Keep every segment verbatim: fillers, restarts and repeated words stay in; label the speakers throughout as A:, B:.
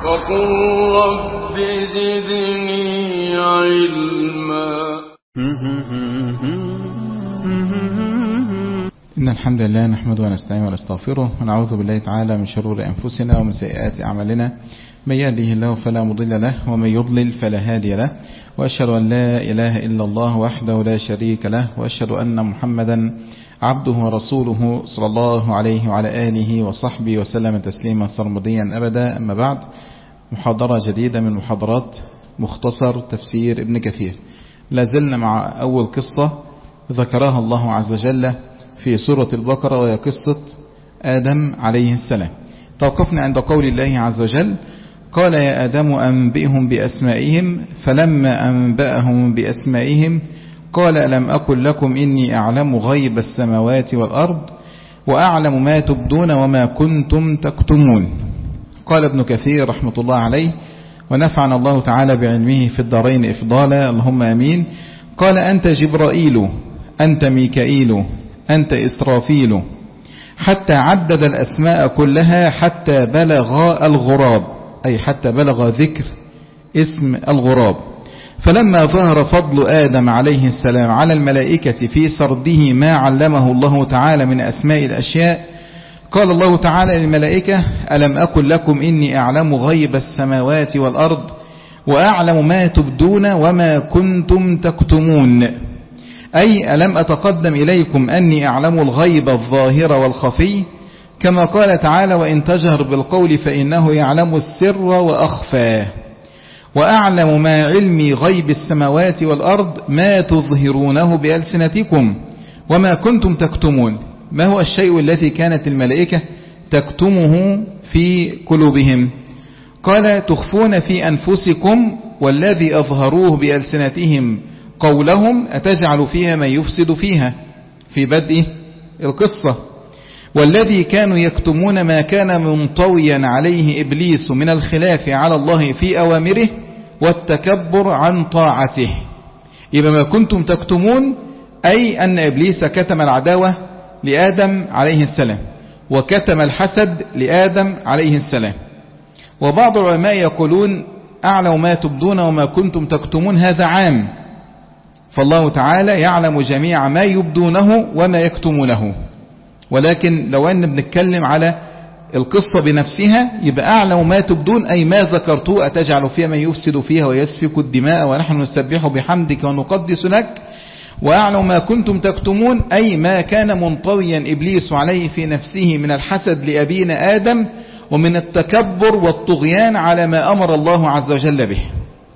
A: وقل رب زدني علما.
B: إن الحمد لله نحمده ونستعينه ونستغفره ونعوذ بالله تعالى من شرور أنفسنا ومن سيئات أعمالنا، من يهده الله فلا مضل له ومن يضلل فلا هادي له، وأشهد أن لا إله إلا الله وحده لا شريك له، وأشهد أن محمدا عبده ورسوله صلى الله عليه وعلى آله وصحبه وسلم تسليما سرمديا أبدا. أما بعد، محاضرة جديدة من محاضرات مختصر تفسير ابن كثير. لازلنا مع أول قصة ذكرها الله عز وجل في سورة البقرة، وهي قصة آدم عليه السلام. توقفنا عند قول الله عز وجل: قال يا آدم أنبئهم بأسمائهم، فلما أنبأهم بأسمائهم قال ألم أقل لكم إني أعلم غيب السماوات والأرض وأعلم ما تبدون وما كنتم تكتمون. قال ابن كثير رحمة الله عليه، ونفعنا الله تعالى بعلمه في الدارين إفضالا، اللهم أمين. قال أنت جبرائيل، أنت ميكائيل، أنت إسرافيل، حتى عدد الأسماء كلها حتى بلغ الغراب، أي حتى بلغ ذكر اسم الغراب. فلما ظهر فضل آدم عليه السلام على الملائكة في سرده ما علمه الله تعالى من أسماء الأشياء، قال الله تعالى للملائكة: ألم أقل لكم إني أعلم غيب السماوات والأرض وأعلم ما تبدون وما كنتم تكتمون، أي ألم أتقدم إليكم أني أعلم الغيب الظاهر والخفي، كما قال تعالى: وإن تجهر بالقول فإنه يعلم السر وأخفى، وأعلم ما علمي غيب السماوات والأرض ما تظهرونه بألسنتكم وما كنتم تكتمون. ما هو الشيء الذي كانت الملائكة تكتمه في قلوبهم؟ قال: تخفون في أنفسكم والذي أظهروه بألسنتهم قولهم أتجعل فيها من يفسد فيها، في بدء القصة. والذي كانوا يكتمون ما كان منطويا عليه إبليس من الخلاف على الله في أوامره والتكبر عن طاعته. إذا ما كنتم تكتمون أي أن إبليس كتم العداوة لآدم عليه السلام، وكتم الحسد لآدم عليه السلام. وبعض العلماء يقولون: أعلم ما تبدون وما كنتم تكتمون، هذا عام، فالله تعالى يعلم جميع ما يبدونه وما يكتمونه. ولكن لو أن بنتكلم على القصة بنفسها، يبقى أعلم ما تبدون أي ما ذكرتوه أتجعل فيها من يفسد فيها ويسفك الدماء ونحن نسبح بحمدك ونقدس لك. وأعلم ما كنتم تكتمون أي ما كان منطويا إبليس عليه في نفسه من الحسد لأبينا آدم ومن التكبر والطغيان على ما أمر الله عز وجل به.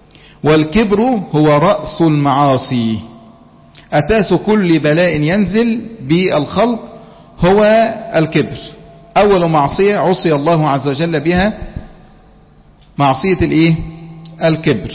B: والكبر هو رأس المعاصي، أساس كل بلاء ينزل بالخلق هو الكبر. أول معصية عصي الله عز وجل بها معصية الإيه؟ الكبر.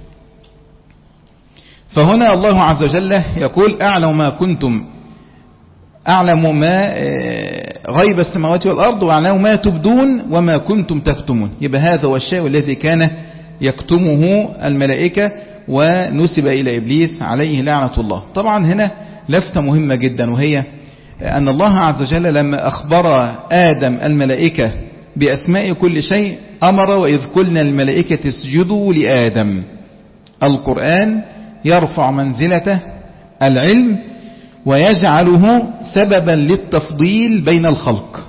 B: فهنا الله عز وجل يقول: أعلم ما كنتم أعلم ما غيب السماوات والأرض وأعلم ما تبدون وما كنتم تكتمون. يبقى هذا هو الشيء الذي كان يكتمه الملائكة ونسب إلى إبليس عليه لعنة الله. طبعا هنا لفتة مهمة جدا، وهي أن الله عز وجل لما أخبر آدم الملائكة بأسماء كل شيء أمر: وإذ قلنا الملائكة اسجدوا لآدم. القرآن يرفع منزلته العلم ويجعله سببا للتفضيل بين الخلق.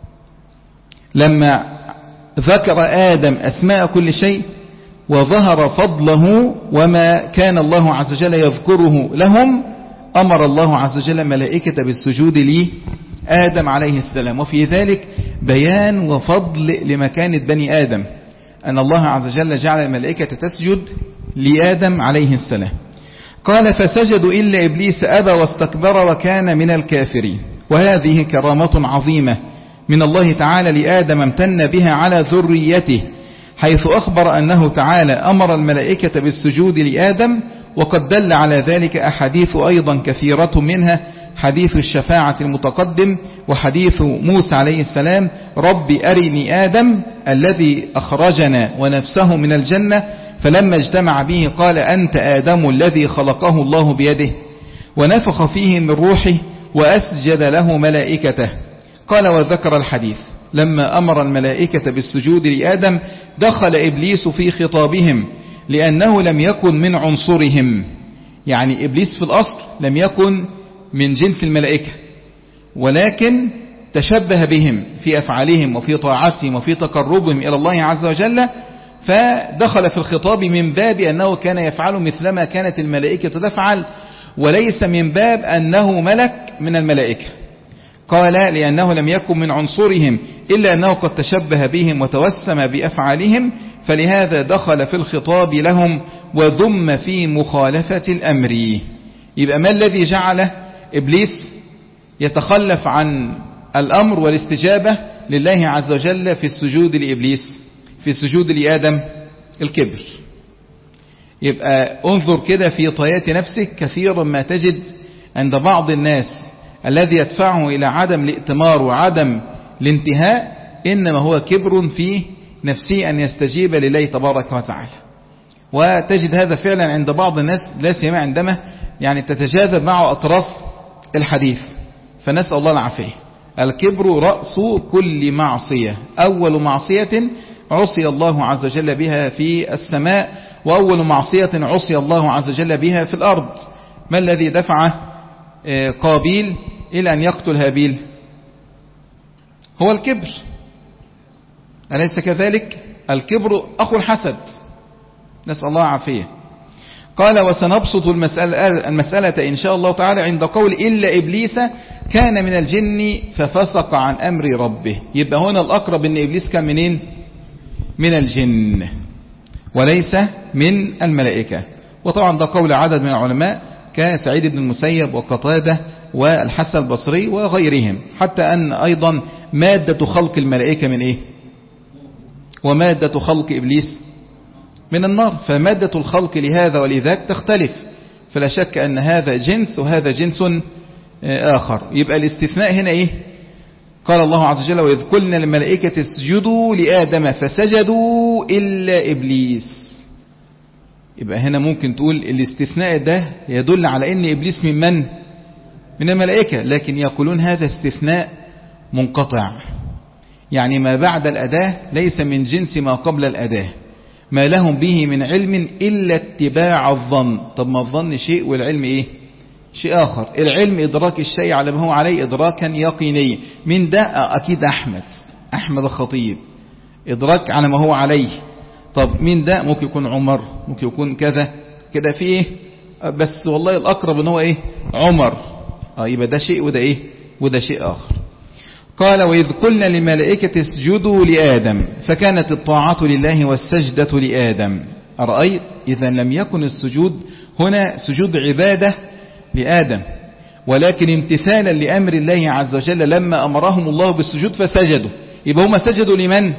B: لما ذكر آدم أسماء كل شيء وظهر فضله وما كان الله عز وجل يذكره لهم، أمر الله عز وجل ملائكة بالسجود لآدم عليه السلام. وفي ذلك بيان وفضل لمكانة بني آدم، أن الله عز وجل جعل الملائكة تسجد لآدم عليه السلام. قال: فسجدوا إلا إبليس أبى واستكبر وكان من الكافرين. وهذه كرامة عظيمة من الله تعالى لآدم امتن بها على ذريته، حيث أخبر أنه تعالى أمر الملائكة بالسجود لآدم. وقد دل على ذلك أحاديث أيضا كثيرة، منها حديث الشفاعة المتقدم، وحديث موسى عليه السلام: رب أرني آدم الذي أخرجنا ونفسه من الجنة، فلما اجتمع به قال: أنت آدم الذي خلقه الله بيده ونفخ فيه من روحه وأسجد له ملائكته. قال: وذكر الحديث لما أمر الملائكة بالسجود لآدم دخل إبليس في خطابهم لأنه لم يكن من عنصرهم. يعني إبليس في الأصل لم يكن من جنس الملائكة، ولكن تشبه بهم في أفعالهم وفي طاعتهم وفي تقربهم إلى الله عز وجل، فدخل في الخطاب من باب أنه كان يفعل مثلما كانت الملائكة تفعل، وليس من باب أنه ملك من الملائكة. قال لأنه لم يكن من عنصرهم إلا أنه قد تشبه بهم وتوسم بأفعالهم، فلهذا دخل في الخطاب لهم وذم في مخالفة الأمر. يبقى ما الذي جعل إبليس يتخلف عن الأمر والاستجابة لله عز وجل في السجود لإبليس في السجود لآدم؟ الكبر. يبقى انظر كده في طيات نفسك، كثيرا ما تجد عند بعض الناس الذي يدفعه إلى عدم الائتمار وعدم الانتهاء إنما هو كبر في نفسه أن يستجيب لله تبارك وتعالى. وتجد هذا فعلا عند بعض الناس، لا سيما عندما يعني تتجاذب معه أطراف الحديث، فنسأل الله العافية. الكبر رأس كل معصية، أول معصية عصي الله عز وجل بها في السماء، وأول معصية عصي الله عز وجل بها في الأرض. ما الذي دفع قابيل إلى أن يقتل هابيل؟ هو الكبر، أليس كذلك؟ الكبر أخو الحسد، نسأل الله عافية. قال وسنبسط المسألة, المسألة إن شاء الله تعالى عند قول إلا إبليس كان من الجن ففسق عن أمر ربه. يبقى هنا الأقرب أن إبليس كان منين؟ من الجن وليس من الملائكة. وطبعا ده قول عدد من العلماء كسعيد بن المسيب وقتادة والحسن البصري وغيرهم، حتى أن أيضا مادة خلق الملائكة من إيه؟ ومادة خلق إبليس من النار، فمادة الخلق لهذا ولذاك تختلف، فلا شك أن هذا جنس وهذا جنس آخر. يبقى الاستثناء هنا إيه؟ قال الله عز وجل وإذ قلنا للملائكة اسجدوا لآدم فسجدوا إلا إبليس. يبقى هنا ممكن تقول الاستثناء ده يدل على أن إبليس من من؟ من الملائكة، لكن يقولون هذا استثناء منقطع، يعني ما بعد الأداة ليس من جنس ما قبل الأداة، ما لهم به من علم إلا اتباع الظن. طب ما الظن شيء والعلم إيه؟ شيء آخر. العلم إدراك الشيء على ما هو عليه إدراكا يقينيا. من ده أكيد أحمد أحمد الخطيب إدراك على ما هو عليه. طب من ده ممكن يكون عمر، ممكن يكون كذا كده في إيه، بس والله الأقرب إن هو إيه؟ عمر. آه يبقى ده شيء وده إيه؟ وده شيء آخر. قال وإذ قلنا للملائكة اسجدوا لآدم فكانت الطاعة لله والسجدة لآدم. أرأيت؟ إذا لم يكن السجود هنا سجود عبادة لآدم، ولكن امتثالا لأمر الله عز وجل لما أمرهم الله بالسجود فسجدوا. يبقى هم سجدوا لمن؟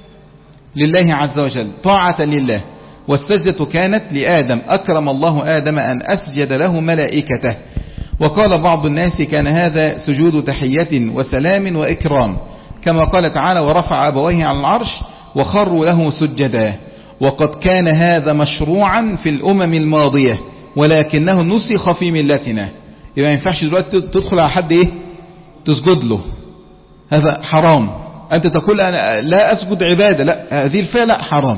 B: لله عز وجل، طاعة لله. والسجدة كانت لآدم، أكرم الله آدم أن أسجد له ملائكته. وقال بعض الناس كان هذا سجود تحية وسلام وإكرام، كما قال تعالى ورفع أبويه على العرش وخروا له سجدا. وقد كان هذا مشروعا في الأمم الماضية ولكنه نسخ في ملتنا. يبقى ما ينفعش دلوقتي تدخل على حد إيه؟ تسجد له، هذا حرام. أنت تقول أنا لا أسجد عبادة، لا، هذه الفعل حرام،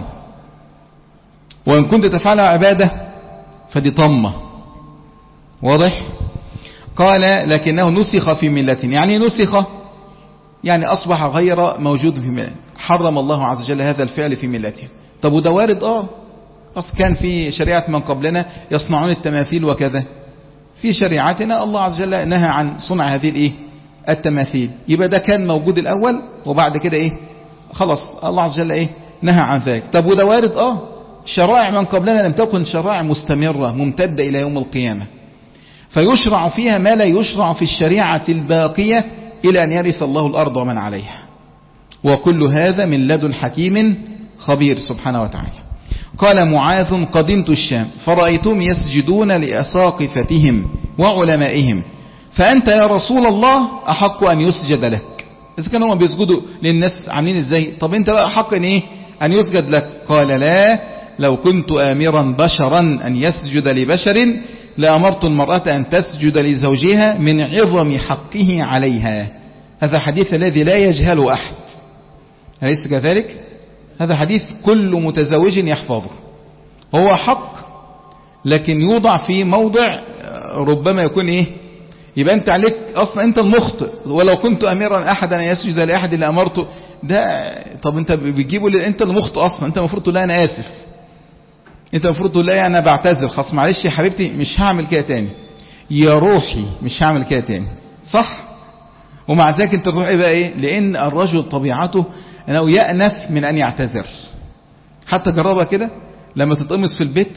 B: وإن كنت تفعلها عبادة فدي طمة. واضح؟ قال لكنه نسخ في ملتنا. يعني نسخ يعني أصبح غير موجود في ملتنا، حرم الله عز وجل هذا الفعل في ملتنا. طب وده وارد؟ آه أصل كان في شريعة من قبلنا يصنعون التماثيل وكذا، في شريعتنا الله عز وجل نهى عن صنع هذه الإيه؟ التماثيل. يبقى ده كان موجود الأول وبعد كده إيه؟ خلاص الله عز وجل إيه؟ نهى عن ذلك. طب وده وارد؟ آه شرائع من قبلنا لم تكن شرائع مستمرة ممتدة إلى يوم القيامة، فيشرع فيها ما لا يشرع في الشريعة الباقية إلى أن يرث الله الأرض ومن عليها. وكل هذا من لدن حكيم خبير سبحانه وتعالى. قال معاذ قدمت الشام فرأيتهم يسجدون لأساقفتهم وعلمائهم، فأنت يا رسول الله أحق أن يسجد لك. إذا كانوا هم بيسجدوا للناس عاملين إزاي، طب أنت بقى أحق أن إيه؟ أن يسجد لك. قال لا، لو كنت آمرا بشرا أن يسجد لبشر لأمرت المرأة أن تسجد لزوجها من عظم حقه عليها. هذا حديث الذي لا يجهل أحد، أليس كذلك؟ هذا حديث كل متزوج يحفظه. هو حق لكن يوضع في موضع ربما يكون ايه، يبقى انت عليك اصلا انت المخطئ. ولو كنت اميرا احدا ان يسجد لاحد اللي امرته ده، طب انت بتجيبه انت المخطئ اصلا. انت المفروض تقول لا انا اسف، انت المفروض تقول لا انا بعتذر، خلاص معلش يا حبيبتي مش هعمل كده تاني، يا روحي مش هعمل كده تاني، صح؟ ومع ذلك انت تروح ايه بقى ايه، لان الرجل طبيعته انه يأنف من ان يعتذر. حتى جربها كده لما تتقمص في البيت،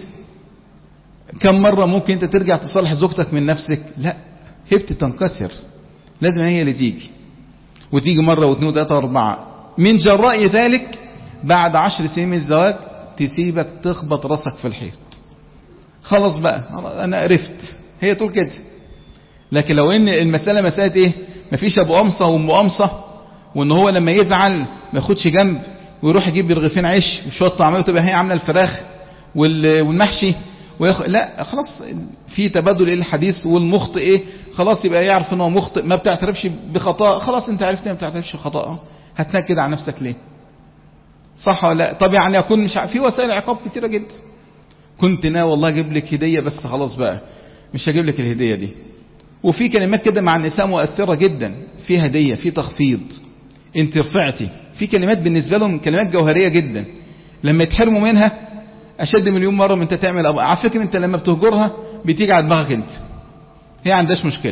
B: كم مرة ممكن انت ترجع تصالح زوجتك من نفسك؟ لا، هبت تنكسر، لازم هي اللي تيجي، وتيجي مرة واثنين وثلاثة واربعة. من جراء ذلك بعد عشر سنين من الزواج تسيبك تخبط راسك في الحيط، خلاص بقى انا عرفت، هي تقول كده. لكن لو ان المسألة مسألة ايه، مفيش ابو قمصة وام قمصة، وان هو لما يزعل ما ياخدش جنب ويروح يجيب رغيفين عيش وشويه طعميه وتبقى هي عامله الفراخ والمحشي ويخ... لا خلاص في تبادل الحديث، والمخطئ ايه خلاص يبقى يعرف ان هو مخطئ، ما بتعترفش بخطأ، خلاص انت عرفت ما بتعترفش بخطأ، هتنكد على نفسك ليه؟ صح ولا لا؟ طب يعني اكون مش ع... في وسائل عقاب كتيره جدا. كنت ناوي والله اجيب لك هديه بس خلاص بقى مش هجيب لك الهديه دي. وفي كلمات كده مع النساء مؤثره جدا، في هديه، في تخفيض، انت رفعتي، في كلمات بالنسبه لهم كلمات جوهريه جدا، لما يتحرموا منها اشد مليون مره من انت تعمل أبو. على فكره انت لما بتهجرها بتيجي على دماغك انت، هي عندهاش مشكله.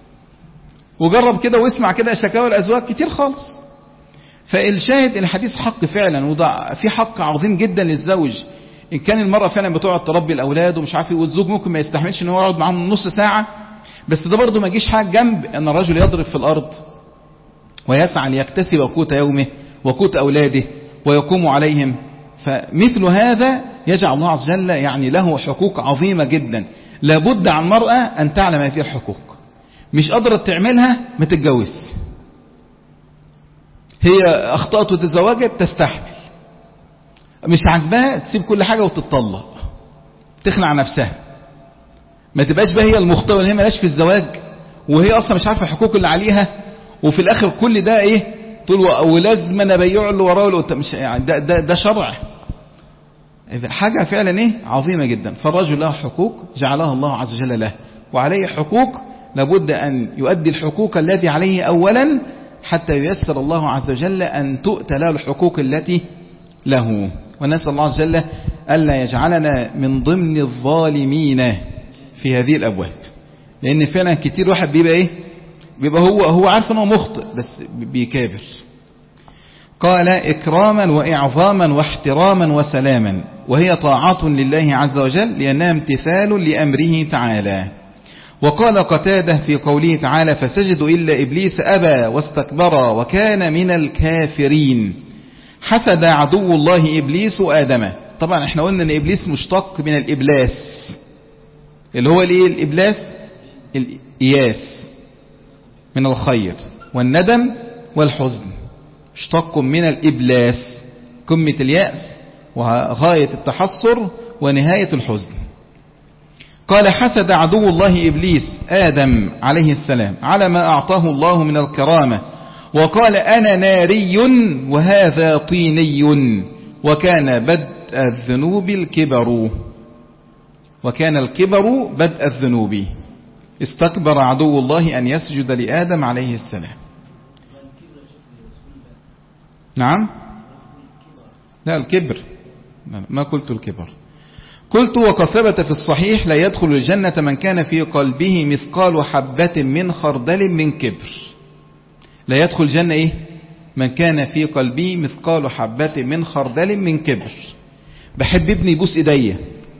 B: وجرب كده واسمع كده شكاوى الازواج كتير خالص. فالشاهد الحديث حق فعلا، وده في حق عظيم جدا للزوج. ان كان المراه فعلا بتقعد تربي الاولاد ومش عارف ايه، والزوج ممكن ما يستحملش ان هو يقعد معاهم نص ساعه، بس ده برضه ما يجيش حاجه جنب ان الرجل يضرب في الارض ويسعى ليكتسب قوت يومه وقوت اولاده ويقوم عليهم. فمثل هذا يجعل الله عز وجل يعني له حقوق عظيمه جدا، لابد على المراه ان تعلم هذه الحقوق. مش قادره تعملها ما تتجوز، هي اخطأت وتزوجت تستحمل، مش عاجباها تسيب كل حاجه وتتطلق، تخلع نفسها. ما تبقاش بقى هي المخطئه وهي مالهاش في الزواج، وهي اصلا مش عارفه الحقوق اللي عليها، وفي الاخر كل ده ايه طول ولازم انا ابيع له وراه، مش يعني ده ده ده شرع، حاجه فعلا ايه عظيمه جدا. فالرجل له حقوق جعلها الله عز وجل له، وعليه حقوق لابد ان يؤدي الحقوق التي عليه اولا حتى ييسر الله عز وجل ان تؤتى له الحقوق التي له. ونسال الله عز وجل الا يجعلنا من ضمن الظالمين في هذه الابواب، لان فعلا كتير واحد بيبقى ايه بيبقى هو هو عارف انه مخطئ بس بيكابر. قال اكراما واعظاما واحتراما وسلاما، وهي طاعة لله عز وجل لانها امتثال لامره تعالى. وقال قتادة في قوله تعالى فسجدوا الا ابليس ابى واستكبر وكان من الكافرين، حسد عدو الله ابليس ادم. طبعا احنا قلنا ان ابليس مشتق من الابلاس، اللي هو الايه الابلاس الاياس من الخير والندم والحزن، اشتق من الإبلاس، قمة اليأس وغاية التحسر ونهاية الحزن. قال حسد عدو الله إبليس آدم عليه السلام على ما أعطاه الله من الكرامة، وقال أنا ناري وهذا طيني، وكان بدء الذنوب الكبر، وكان الكبر بدء الذنوب. استكبر عدو الله أن يسجد لآدم عليه السلام. نعم لا الكبر، ما قلت الكبر، قلت وقد ثبت في الصحيح لا يدخل الجنة من كان في قلبه مثقال حبة من خردل من كبر. لا يدخل الجنة ايه من كان في قلبه مثقال حبة من خردل من كبر. بحب ابني يبوس ايديا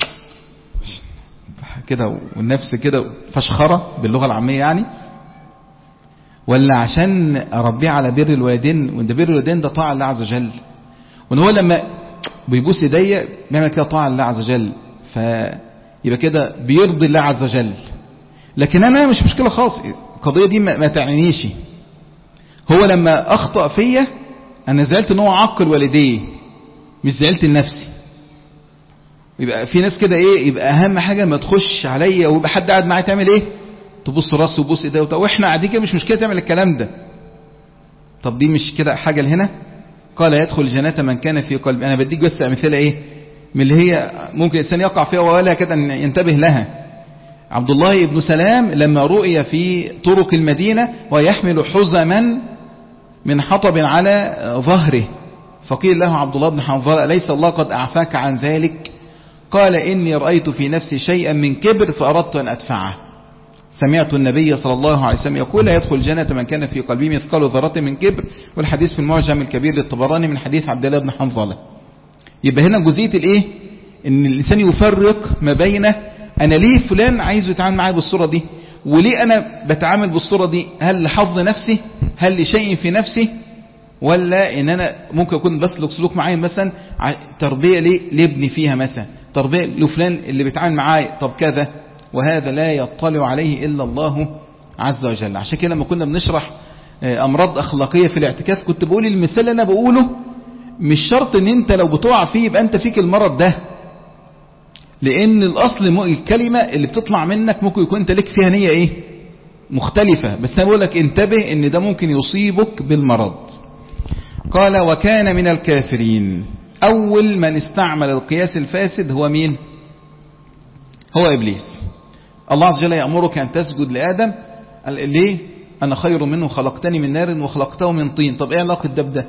B: كده والنفس كده فشخرة باللغة العامية يعني، ولا عشان اربيه على بر الوالدين، وان بر الوالدين ده طاعة الله عز وجل، وان هو لما بيبوس ايديا بيعمل كده طاعة الله عز وجل، فيبقى كده بيرضي الله عز وجل. لكن انا مش مشكلة خالص، القضية دي ما تعنينيش. هو لما اخطأ فيا انا زعلت ان هو عقل والديه، مش زعلت لنفسي. يبقى في ناس كده ايه، يبقى اهم حاجة ما تخش عليا ويبقى حد قاعد معايا تعمل ايه، تبص راسه وبص ايديه، واحنا قاعدين كده مش مشكلة تعمل الكلام ده. طب دي مش كده حاجة لهنا، قال يدخل الجنة من كان في قلبه. أنا بديك بس أمثلة إيه من اللي هي ممكن الإنسان يقع فيها ولا كده ينتبه لها. عبد الله بن سلام لما رؤي في طرق المدينة ويحمل حزما من حطب على ظهره، فقيل له عبد الله بن حنظلة أليس الله قد أعفاك عن ذلك؟ قال إني رأيت في نفسي شيئا من كبر فأردت أن أدفعه. سمعت النبي صلى الله عليه وسلم يقول لا يدخل الجنة من كان في قلبه مثقال ذرة من كبر، والحديث في المعجم الكبير للطبراني من حديث عبد الله بن حنظلة. يبقى هنا جزئية الايه ان الانسان يفرق ما بين انا ليه فلان عايزه يتعامل معايا بالصورة دي، وليه انا بتعامل بالصورة دي، هل لحظ نفسي، هل لشيء في نفسي، ولا ان انا ممكن اكون بسلك سلوك معين مثلا تربية ليه لابني فيها مثلا، تربية لفلان اللي بيتعامل معايا طب كذا، وهذا لا يطلع عليه إلا الله عز وجل. عشان كده لما كنا بنشرح أمراض أخلاقية في الاعتكاف كنت بقول المثال اللي أنا بقوله مش شرط ان انت لو بتقع فيه يبقى انت فيك المرض ده، لان الاصل الكلمة اللي بتطلع منك ممكن يكون انت لك فيها نية ايه مختلفة، بس انا بقول لك انتبه ان ده ممكن يصيبك بالمرض. قال وكان من الكافرين. اول من استعمل القياس الفاسد هو مين؟ هو ابليس. الله عز وجل يأمرك ان تسجد لآدم، ليه؟ انا خير منه خلقتني من نار وخلقته من طين. طب ايه علاقة ده بده؟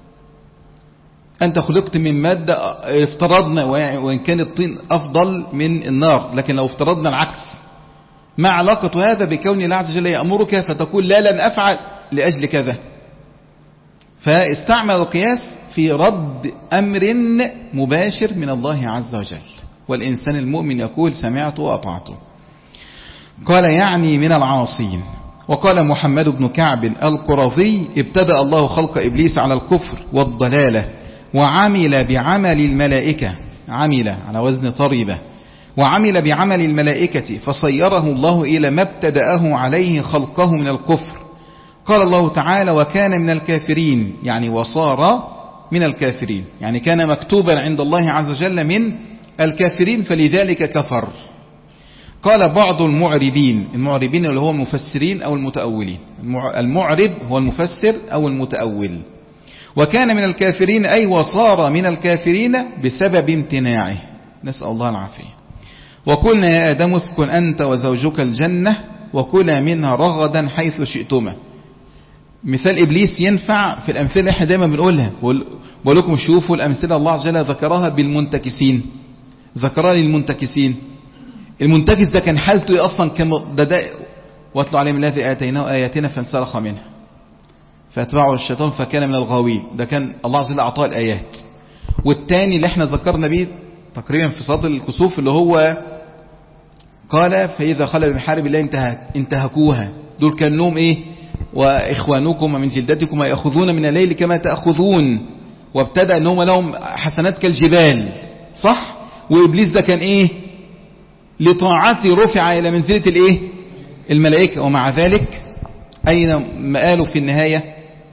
B: أنت خلقت من مادة، افترضنا وإن كان الطين أفضل من النار، لكن لو افترضنا العكس، ما علاقة هذا بكون الله عز وجل يأمرك فتقول لا لن أفعل لأجل كذا؟ فاستعمل القياس في رد أمر مباشر من الله عز وجل، والإنسان المؤمن يقول سمعت وأطعت. قال يعني من العاصين. وقال محمد بن كعب القرظي ابتدأ الله خلق إبليس على الكفر والضلالة، وعمل بعمل الملائكة، عمل على وزن طريبة، وعمل بعمل الملائكة فصيره الله إلى ما ابتدأه عليه خلقه من الكفر. قال الله تعالى وكان من الكافرين، يعني وصار من الكافرين، يعني كان مكتوبا عند الله عز وجل من الكافرين فلذلك كفر. قال بعض المعربين، المعربين اللي هو المفسرين أو المتأولين، المعرب هو المفسر أو المتأول. وكان من الكافرين أي وصار من الكافرين بسبب امتناعه، نسأل الله العافية. وقلنا يا آدم اسكن أنت وزوجك الجنة وكلا منها رغدا حيث شئتما. مثال إبليس ينفع في الأمثلة اللي احنا دايما بنقولها، بقول لكم شوفوا الأمثلة الله عز وجل ذكرها بالمنتكسين، ذكرها للمنتكسين. المنتكس ده كان حالته أصلا كم ده, ده واتلو عليهم الذي آتيناه آياتنا فانسلخ منها فاتبعه الشيطان فكان من الغاوين. ده كان الله عز وجل أعطاه الآيات. والتاني اللي احنا ذكرنا به تقريبا في صلاة الكسوف اللي هو قال فإذا خلى بمحارب الله انتهك انتهكوها، دول كان لهم ايه؟ وإخوانكم من جلدتكم يأخذون من الليل كما تأخذون، وابتدأ انهم لهم حسنات كالجبال، صح؟ وإبليس ده كان ايه؟ لطاعته رفع إلى منزلة الايه؟ الملائكة، ومع ذلك أين مآله في النهاية؟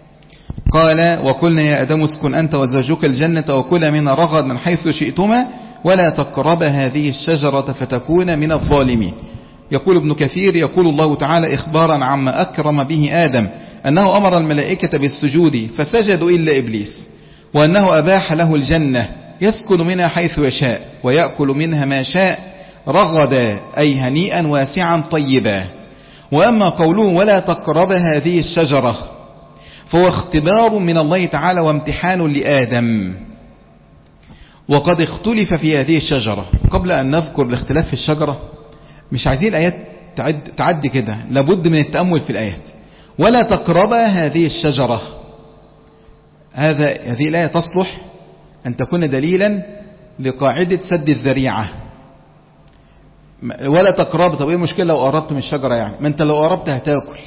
B: قال وقلنا يا آدم اسكن أنت وزوجك الجنة وكلا منها رغدا من حيث شئتما ولا تقربا هذه الشجرة فتكون من الظالمين. يقول ابن كثير يقول الله تعالى إخبارا عما أكرم به آدم أنه أمر الملائكة بالسجود فسجدوا إلا إبليس، وأنه أباح له الجنة يسكن منها حيث يشاء ويأكل منها ما شاء رغدا أي هنيئا واسعا طيبا. وأما قوله ولا تقرب هذه الشجرة فهو اختبار من الله تعالى وامتحان لآدم، وقد اختلف في هذه الشجرة. قبل أن نذكر الاختلاف في الشجرة مش عايزين الآيات تعد, تعد كده، لابد من التأمل في الآيات. ولا تقرب هذه الشجرة، هذا هذه الآية تصلح أن تكون دليلا لقاعدة سد الذريعة. ولا تقرب، طب ايه المشكلة لو قربت من الشجرة؟ يعني ما انت لو قربت هتاكل.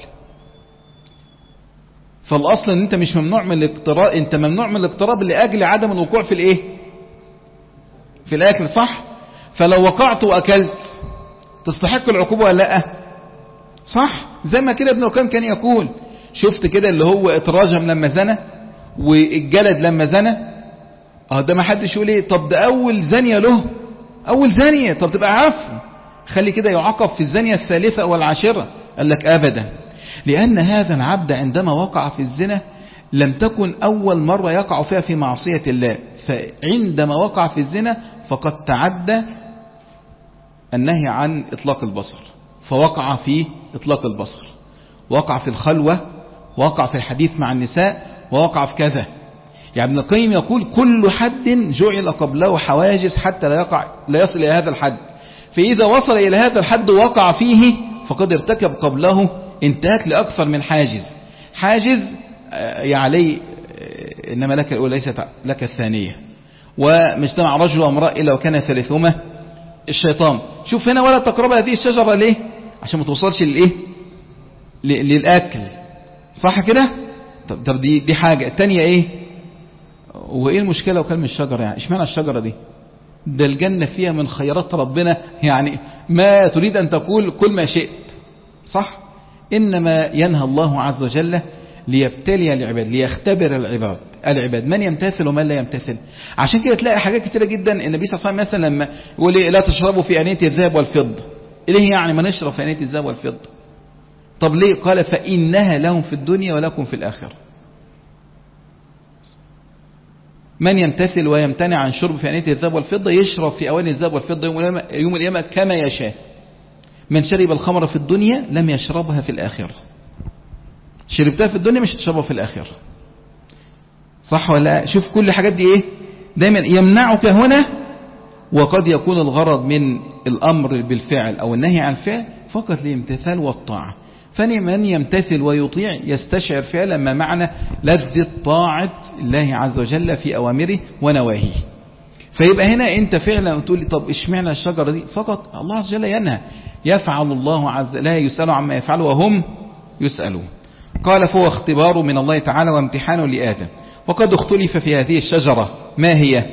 B: فالأصل ان انت مش ممنوع من الاقتراب، انت ممنوع من الاقتراب لأجل عدم الوقوع في الايه؟ في الأكل، صح؟ فلو وقعت وأكلت تستحق العقوبة ولا لا؟ صح؟ زي ما كده ابن القيم كان يقول، شفت كده اللي هو اتراجم لما زنى والجلد لما زنى، اه ده ما حدش يقول ايه طب ده اول زانية له، اول زانية طب تبقى عفو، خلي كده يعاقب في الزانية الثالثة والعاشرة. قال لك ابدا، لان هذا العبد عندما وقع في الزنا لم تكن أول مرة يقع فيها في معصية الله، فعندما وقع في الزنا فقد تعدى النهي عن إطلاق البصر، فوقع في إطلاق البصر، وقع في الخلوة، وقع في الحديث مع النساء، ووقع في كذا. يعني ابن القيم يقول كل حد جعل قبله حواجز حتى لا يقع لا يصل إلى هذا الحد، فإذا وصل إلى هذا الحد وقع فيه فقد ارتكب قبله انتهاك لأكثر من حاجز. حاجز يعني إنما لك الأولى ليست لك الثانية، ومجتمع رجل وامرأة إلا وكان ثالثهما الشيطان. شوف هنا ولا تقرب هذه الشجرة ليه؟ عشان ما توصلش للإيه؟ للأكل، صح كده؟ طب, طب دي دي حاجة. الثانية إيه؟ وإيه المشكلة لو كان من الشجرة؟ يعني إشمعنى الشجرة دي؟ ده الجنة فيها من خيرات ربنا، يعني ما تريد أن تقول كل ما شئت، صح؟ إنما ينهى الله عز وجل ليبتلي العباد، ليختبر العباد العباد من يمتثل ومن لا يمتثل. عشان كده تلاقي حاجات كتيرة جدا النبي صلى الله عليه وسلم مثلا لما يقول لا تشربوا في آنية الذهب والفضة، ليه يعني ما نشرب في آنية الذهب والفضة؟ طب ليه؟ قال فإنها لهم في الدنيا ولكم في الآخرة. من يمتثل ويمتنع عن شرب في آنية الذهب والفضة يشرب في أواني الذهب والفضة يوم القيامة كما يشاء. من شرب الخمر في الدنيا لم يشربها في الآخرة. شربتها في الدنيا مش تشربها في الآخرة، صح ولا؟ شوف كل الحاجات دي ايه دايما يمنعك هنا، وقد يكون الغرض من الأمر بالفعل أو النهي عن الفعل فقط الامتثال والطاعة. فمن يمتثل ويطيع يستشعر فعلا ما معنى لذة طاعة الله عز وجل في أوامره ونواهيه. فيبقى هنا انت فعلا تقول لي طب اشمعنى الشجرة دي؟ فقط الله عز وجل ينهى، يفعل الله عز وجل لا يسأل عما يفعل وهم يسألون. قال فهو اختبار من الله تعالى وامتحان لآدم. وقد اختلف في هذه الشجرة ما هي؟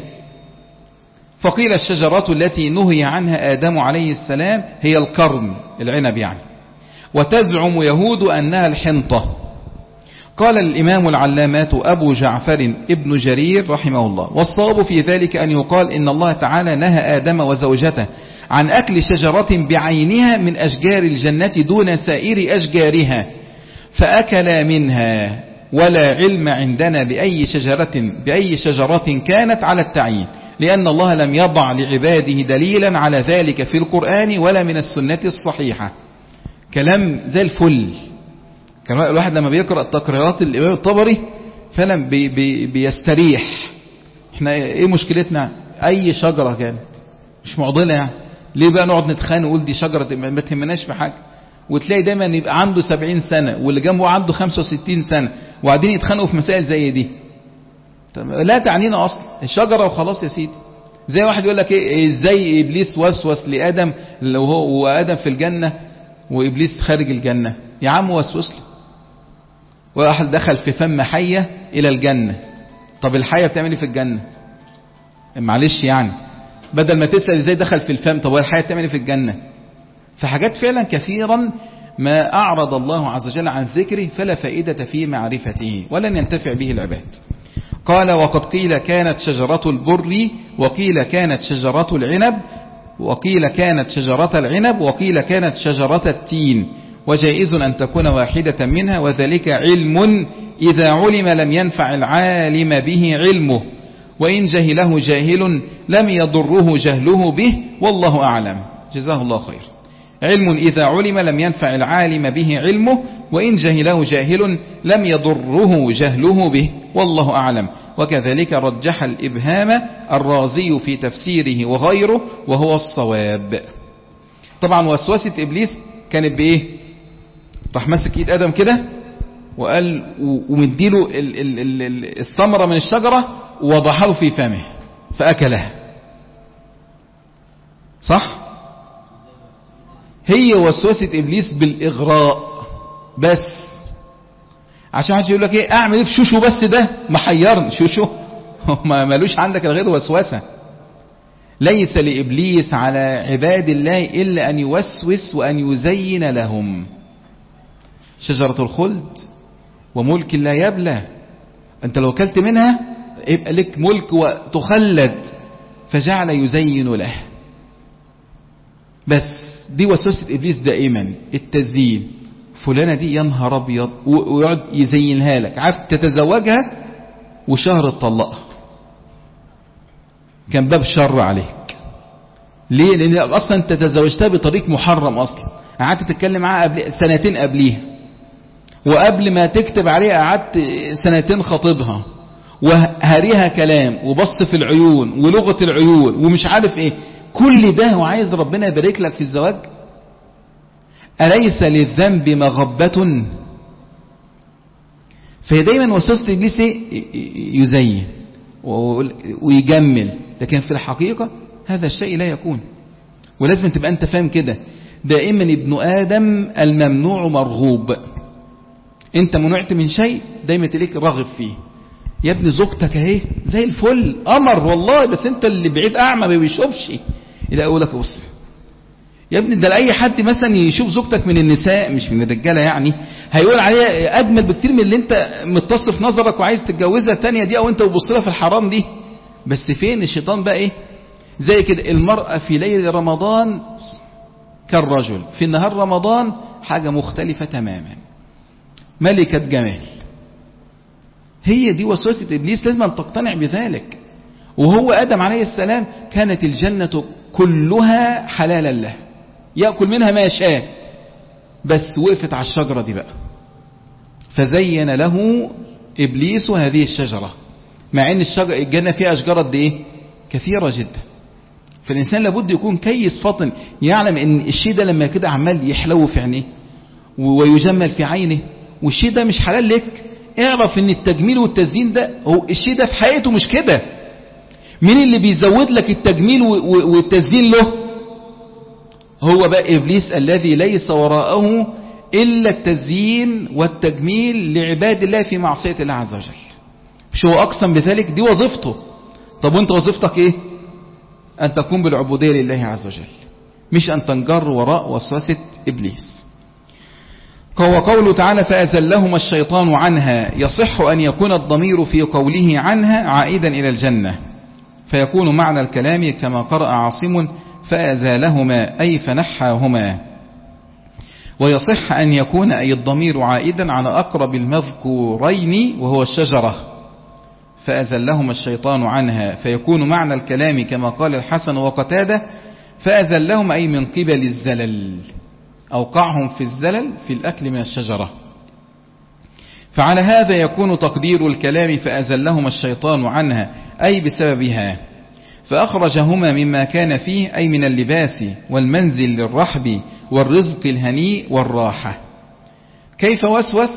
B: فقيل الشجرة التي نهي عنها آدم عليه السلام هي القرن، العنب يعني، وتزعم يهود أنها الحنطة. قال الإمام العلامات أبو جعفر ابن جرير رحمه الله والصواب في ذلك أن يقال إن الله تعالى نهى آدم وزوجته عن أكل شجرة بعينها من أشجار الجنة دون سائر أشجارها، فأكلا منها ولا علم عندنا بأي شجرة بأي شجرة كانت على التعيين، لأن الله لم يضع لعباده دليلا على ذلك في القرآن ولا من السنة الصحيحة. كلام زي الفل. كان الواحد لما بيقرأ تقريرات الإمام الطبري فعلا بي بي بيستريح. احنا ايه مشكلتنا؟ اي شجرة كانت مش معضلة يعني، ليه بقى نقعد نتخانق ونقول دي شجرة ما تهمناش في حاجة؟ وتلاقي دايما يبقى عنده سبعين سنة واللي جنبه عنده خمسة وستين سنة وقاعدين يتخانقوا في مسائل زي دي. لا تعنينا اصلا الشجرة وخلاص يا سيدي. زي واحد يقول لك ايه ازاي ابليس وسوس لآدم لو هو وآدم في الجنة وابليس خارج الجنة؟ يا عم وسوس له. واحد دخل في فم حية الى الجنة، طب الحية بتعمل ايه في الجنة؟ معلش يعني بدل ما تسأل ازاي دخل في الفم، طب الحية بتعمل ايه في الجنة؟ فحاجات فعلا كثيرا ما أعرض الله عز وجل عن ذكره فلا فائدة في معرفته ولن ينتفع به العباد. قال وقد قيل كانت شجرة البر، وقيل كانت شجرة العنب، وقيل كانت شجرة العنب، وقيل كانت شجرة التين، وجائز أن تكون واحدة منها، وذلك علم إذا علم لم ينفع العالم به علمه، وإن جهله جاهل لم يضره جهله به، والله أعلم. جزاه الله خير. علم إذا علم لم ينفع العالم به علمه، وإن جهله جاهل لم يضره جهله به، والله أعلم. وكذلك رجح الإبهام الرازي في تفسيره وغيره وهو الصواب. طبعا وسوسة إبليس كانت بإيه؟ راح مسك إيد آدم كده وقال ومديله الثمرة من الشجرة ووضعها له في فمه فأكلها، صح؟ هي وسوسة إبليس بالإغراء بس، عشان حد يقول لك ايه اعمل ايه في شوشو بس ده محيرني شوشو ما مالوش عندك غير وسوسة. ليس لإبليس على عباد الله إلا أن يوسوس وأن يزين لهم. شجرة الخلد وملك لا يبلى، أنت لو كلت منها يبقى لك ملك وتخلد، فجعل يزين له. بس دي وسوسة إبليس دائما التزيين، فلانة دي يا نهار ابيض، ويقعد يزينها لك، عارف تتزوجها وشهر تطلقها، كان باب شر عليك. ليه؟ لان اصلا انت تزوجتها بطريق محرم، اصلا قعدت تتكلم معاها قبل سنتين قبليها، وقبل ما تكتب عليها قعدت سنتين خاطبها وهريها كلام وبص في العيون ولغة العيون ومش عارف ايه، كل ده وعايز ربنا يبارك لك في الزواج؟ أليس للذنب مغبة؟ فهي دايما وسوسة إبليس يزين ويجمل، لكن في الحقيقة هذا الشيء لا يكون. ولازم تبقى أنت فاهم كده، دائما ابن آدم الممنوع مرغوب. أنت منعت من شيء دايما تليك راغب فيه. يا ابن زوجتك اهي زي الفل قمر والله، بس انت اللي بعيد اعمى ما بيشوفش. الى اقول لك بص يا ابني، ده لاي حد مثلا يشوف زوجتك من النساء مش من الرجاله يعني، هيقول عليها اجمل بكتير من اللي انت متصف نظرك وعايز تتجوزها الثانيه دي، او انت بتبص لها في الحرام دي. بس فين الشيطان بقى ايه؟ زي كده المرأة في ليل رمضان كالرجل في نهار رمضان، حاجة مختلفة تماما، ملكة جمال. هي دي وسوسة إبليس، لازم أن تقتنع بذلك. وهو آدم عليه السلام كانت الجنة كلها حلالا له، يأكل منها ما يشاء، بس وقفت على الشجرة دي بقى، فزين له إبليس هذه الشجرة، مع أن الشجرة الجنة فيها أشجار قد إيه؟ كثيرة جدا. فالإنسان لابد يكون كيس فطن، يعلم أن الشيء ده لما كده عمال يحلو في عينيه ويجمل في عينه، والشيء ده مش حلال لك، اعرف ان التجميل والتزيين ده هو الشيء ده في حقيقته مش كده. مين اللي بيزود لك التجميل والتزيين له؟ هو بقى إبليس الذي ليس وراءه إلا التزيين والتجميل لعباد الله في معصية الله عز وجل. مش هو أقسم بذلك؟ دي وظيفته. طب وانت وظيفتك ايه؟ أن تكون بالعبودية لله عز وجل، مش أن تنجر وراء وسوسة إبليس. وقوله تعالى فأزلهما الشيطان عنها، يصح أن يكون الضمير في قوله عنها عائدا إلى الجنة، فيكون معنى الكلام كما قرأ عاصم فأزالهما أي فنحاهما. ويصح أن يكون أي الضمير عائدا على أقرب المذكورين وهو الشجرة، فأزلهما الشيطان عنها، فيكون معنى الكلام كما قال الحسن وقتادة فأزلهما أي من قبل الزلل، أوقعهم في الزلل في الأكل من الشجرة. فعلى هذا يكون تقدير الكلام فأزلهما الشيطان عنها أي بسببها، فأخرجهما مما كان فيه أي من اللباس والمنزل للرحب والرزق الهنيء والراحة. كيف وسوس؟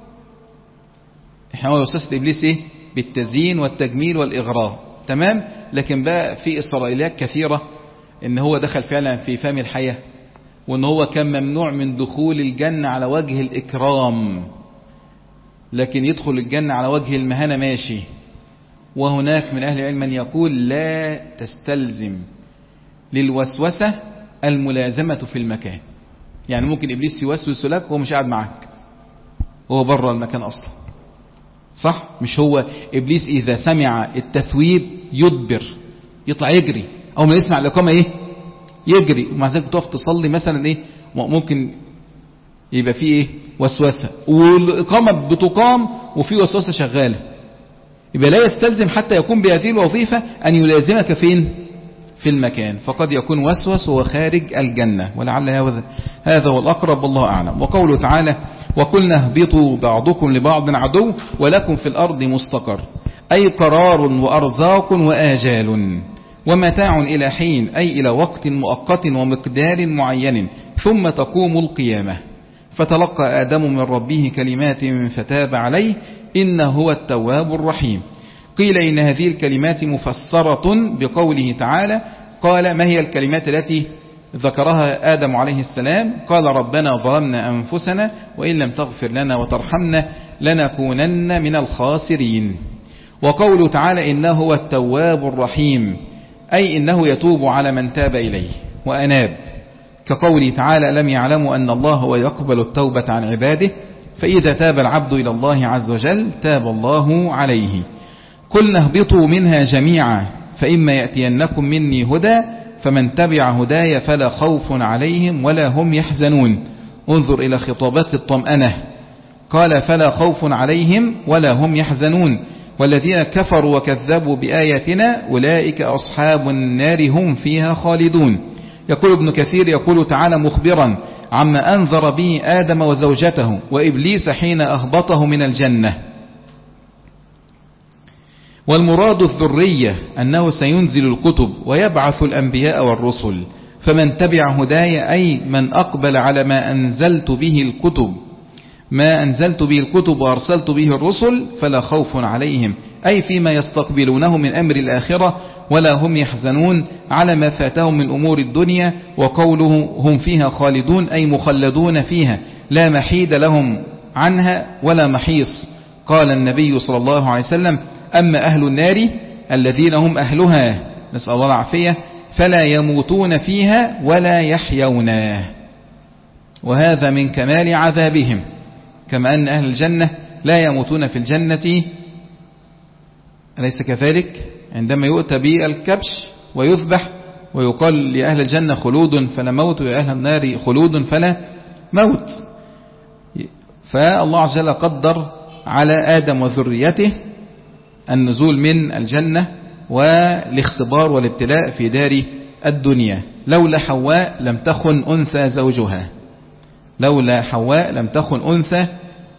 B: احنا وسوسة إبليس إيه؟ بالتزيين والتجميل والإغراء، تمام. لكن بقى في إسرائيليات كثيرة إن هو دخل فعلا في فم الحياة، وإن هو كان ممنوع من دخول الجنة على وجه الإكرام، لكن يدخل الجنة على وجه المهانة ماشي. وهناك من أهل العلم من يقول لا تستلزم للوسوسة الملازمة في المكان، يعني ممكن إبليس يوسوس لك وهو مش قاعد معك، هو بره المكان أصلا، صح؟ مش هو إبليس إذا سمع التثويب يدبر يطلع يجري، أو ما يسمع الإقامة إيه؟ يجري. ومع ذلك تقف تصلي مثلا إيه؟ ممكن يبقى فيه إيه؟ وسوسة، والإقامة بتقام وفي وسوسة شغالة، يبقى لا يستلزم حتى يكون بهذه الوظيفة أن يلازمك فين؟ في المكان، فقد يكون وسوس وهو خارج الجنة، ولعل هذا هو الأقرب والله أعلم. وقوله تعالى وقلنا اهبطوا بعضكم لبعض عدو ولكم في الأرض مستقر، أي قرار وأرزاق وآجال ومتاع إلى حين، أي إلى وقت مؤقت ومقدار معين، ثم تقوم القيامة. فتلقى آدم من ربه كلمات فتاب عليه إنه هو التواب الرحيم. قيل إن هذه الكلمات مفسرة بقوله تعالى قال ما هي الكلمات التي ذكرها آدم عليه السلام؟ قال ربنا ظلمنا أنفسنا وإن لم تغفر لنا وترحمنا لنكونن من الخاسرين. وقوله تعالى إنه هو التواب الرحيم، أي إنه يتوب على من تاب إليه وأناب، كقوله تعالى لم يعلموا أن الله هو يقبل التوبة عن عباده، فإذا تاب العبد إلى الله عز وجل تاب الله عليه. قلنا اهبطوا منها جميعا فإما يأتينكم مني هدى فمن تبع هداي فلا خوف عليهم ولا هم يحزنون. انظر إلى خطابات الطمأنة. قال فلا خوف عليهم ولا هم يحزنون والذين كفروا وكذبوا بآياتنا أولئك أصحاب النار هم فيها خالدون. يقول ابن كثير يقول تعالى مخبرا عما أنذر به آدم وزوجته وإبليس حين أهبطه من الجنة. والمراد الذرية أنه سينزل الكتب ويبعث الأنبياء والرسل، فمن تبع هداي أي من أقبل على ما أنزلت به الكتب ما أنزلت به الكتب وأرسلت به الرسل فلا خوف عليهم أي فيما يستقبلونه من أمر الآخرة ولا هم يحزنون على ما فاتهم من أمور الدنيا. وقوله هم فيها خالدون أي مخلدون فيها لا محيد لهم عنها ولا محيص. قال النبي صلى الله عليه وسلم أما أهل النار الذين هم أهلها نسأل الله العافية فلا يموتون فيها ولا يحيون، وهذا من كمال عذابهم، كما أن أهل الجنة لا يموتون في الجنة، أليس كذلك؟ عندما يؤتى بالكبش ويذبح ويقال لأهل الجنة خلود فلا موت وأهل النار خلود فلا موت. فالله عز وجل قدر على آدم وذريته النزول من الجنة والاختبار والابتلاء في دار الدنيا. لولا حواء لم تخن أنثى زوجها، لولا حواء لم تخن أنثى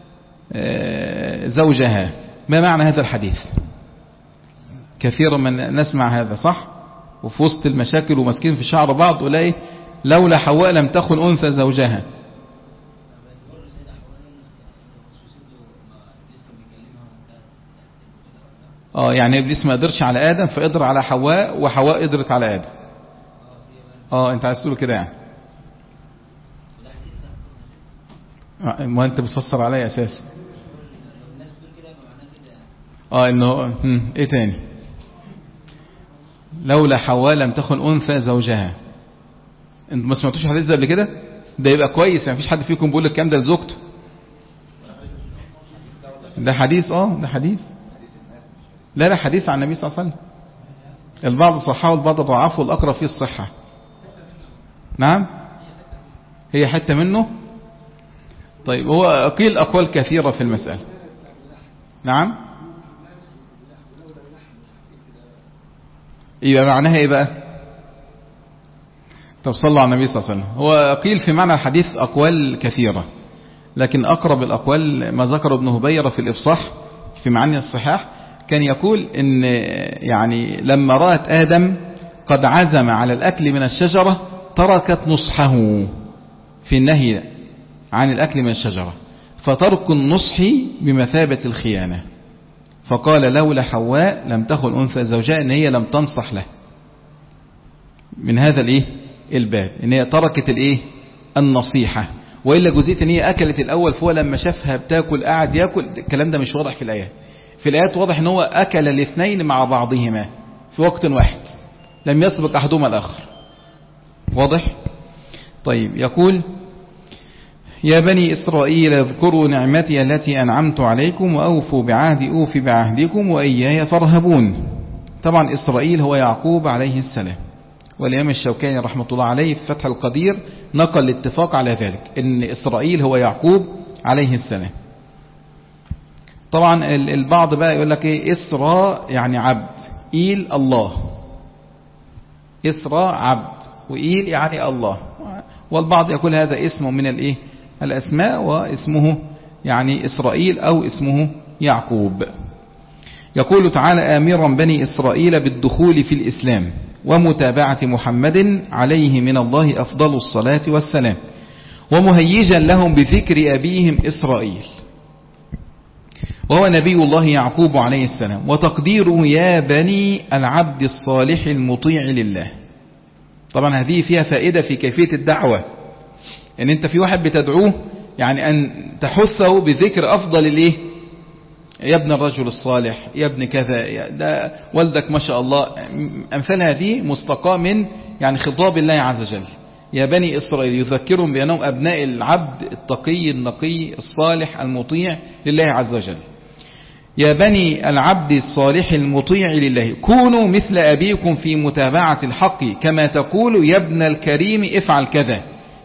B: زوجها. ما معنى هذا الحديث؟ كثيرا من نسمع هذا صح، وفي وسط المشاكل ومسكين في شعر بعض ولاقي لولا حواء لم تخن أنثى زوجها. اه يعني ابليس ما قدرش على آدم فقدر على حواء وحواء قدرت على آدم. اه انت عايز تقول كده يعني؟ ما انت بتفسر عليا اساسا. اه انه ايه تاني؟ لولا حواء لم تخن انثى زوجها. انت ما سمعتوش الحديث ده قبل كده؟ ده يبقى كويس يعني مفيش حد فيكم بيقول الكلام ده لزوجته. ده حديث اه ده حديث لا لا حديث عن النبي صلى الله عليه وسلم. البعض صححه والبعض ضعفه والأقرب فيه الصحة. نعم هي حتة منه. طيب هو قيل أقوال كثيرة في المسألة. نعم يبقى معناها ايه بقى؟ طب صلوا على النبي صلى الله عليه وسلم. هو قيل في معنى الحديث أقوال كثيرة، لكن أقرب الأقوال ما ذكر ابن هبيرة في الإفصاح في معاني الصحاح، كان يقول إن يعني لما رأت آدم قد عزم على الأكل من الشجرة تركت نصحه في النهي عن الأكل من الشجرة، فترك النصح بمثابة الخيانة. فقال لولا حواء لم تخن أنثى زوجها، إن هي لم تنصح له من هذا الإيه الباب، إن هي تركت الإيه النصيحة. وإلا جزئية إن هي أكلت الأول، فهو لما شافها بتاكل قاعد يأكل. الكلام ده مش واضح في الآيات. في الآيات واضح إن هو أكل الاثنين مع بعضهما في وقت واحد، لم يسبق أحدهما الآخر. واضح؟ طيب يقول يا بني إسرائيل اذكروا نعمتي التي أنعمت عليكم وأوفوا بعهدي أوفي بعهدكم وإياي فارهبون. طبعا إسرائيل هو يعقوب عليه السلام، والإمام الشوكاني رحمة الله عليه في فتح القدير نقل الاتفاق على ذلك، إن إسرائيل هو يعقوب عليه السلام. طبعا البعض بقى يقول لك إيه إسراء يعني عبد، إيل الله. إسراء عبد وإيل يعني الله. والبعض يقول هذا اسم من الإيه الأسماء، واسمه يعني إسرائيل أو اسمه يعقوب. يقول تعالى آمرا بني إسرائيل بالدخول في الإسلام ومتابعة محمد عليه من الله أفضل الصلاة والسلام، ومهيجا لهم بذكر أبيهم إسرائيل وهو نبي الله يعقوب عليه السلام، وتقديره يا بني العبد الصالح المطيع لله. طبعا هذه فيها فائدة في كيفية الدعوة، ان انت في واحد بتدعوه يعني ان تحثه بذكر افضل الايه يا ابن الرجل الصالح، يا ابن كذا، ده والدك ما شاء الله. امثال هذه مستقاة من يعني خطاب الله عز وجل. يا بني إسرائيل يذكرهم بأنهم أبناء العبد التقي النقي الصالح المطيع لله عز وجل. يا بني العبد الصالح المطيع لله كونوا مثل أبيكم في متابعة الحق كما تقول يا ابن الكريم افعل كذا.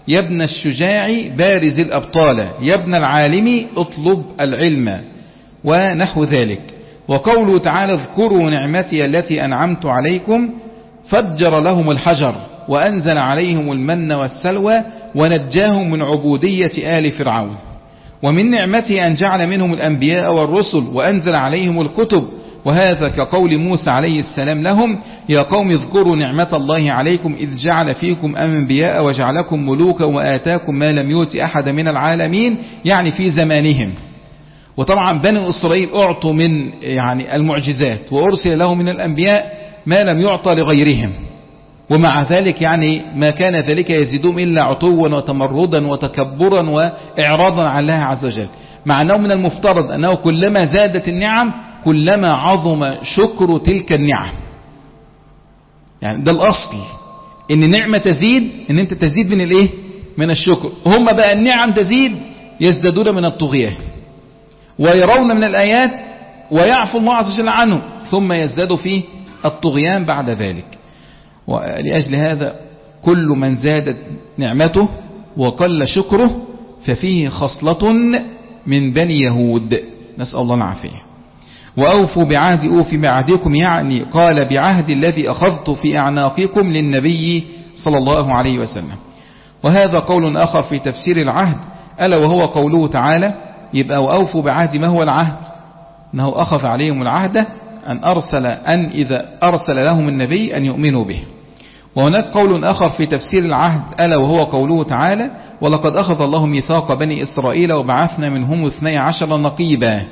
B: يا ابن الشجاع بارز الأبطال، يا ابن العالم اطلب العلم، ونحو ذلك. وقوله تعالى اذكروا نعمتي التي أنعمت عليكم فجر لهم الحجر وأنزل عليهم المن والسلوى ونجاهم من عبودية آل فرعون. ومن نعمته أن جعل منهم الأنبياء والرسل وأنزل عليهم الكتب، وهذا كقول موسى عليه السلام لهم يا قوم اذكروا نعمة الله عليكم إذ جعل فيكم أنبياء وجعلكم ملوكا وآتاكم ما لم يؤت أحد من العالمين، يعني في زمانهم. وطبعا بني إسرائيل أعطوا من يعني المعجزات وأرسل لهم من الأنبياء ما لم يعطى لغيرهم، ومع ذلك يعني ما كان ذلك يزيدهم إلا عتوا وتمردا وتكبرا وإعراضا عن الله عز وجل، مع أنه من المفترض أنه كلما زادت النعم كلما عظم شكر تلك النعم. يعني ده الأصل، إن نعمة تزيد إن أنت تزيد من الإيه؟ من الشكر. هم بقى النعم تزيد يزدادون من الطغيان ويرون من الآيات ويعفو الله عز وجل عنه ثم يزداد فيه الطغيان بعد ذلك. ولأجل هذا كل من زادت نعمته وقل شكره ففيه خصلة من بني يهود، نسأل الله العافية. وأوفوا بعهد أوفي بعهدكم، يعني قال بعهد الذي أخذت في أعناقكم للنبي صلى الله عليه وسلم. وهذا قول آخر في تفسير العهد ألا وهو قوله تعالى يبقى وأوفوا بعهد. ما هو العهد؟ أنه أخذ عليهم العهد أن أرسل أن إذا أرسل لهم النبي أن يؤمنوا به. وهناك قول آخر في تفسير العهد ألا وهو قوله تعالى ولقد أخذ الله ميثاق بني إسرائيل وبعثنا منهم اثني عشر نقيبا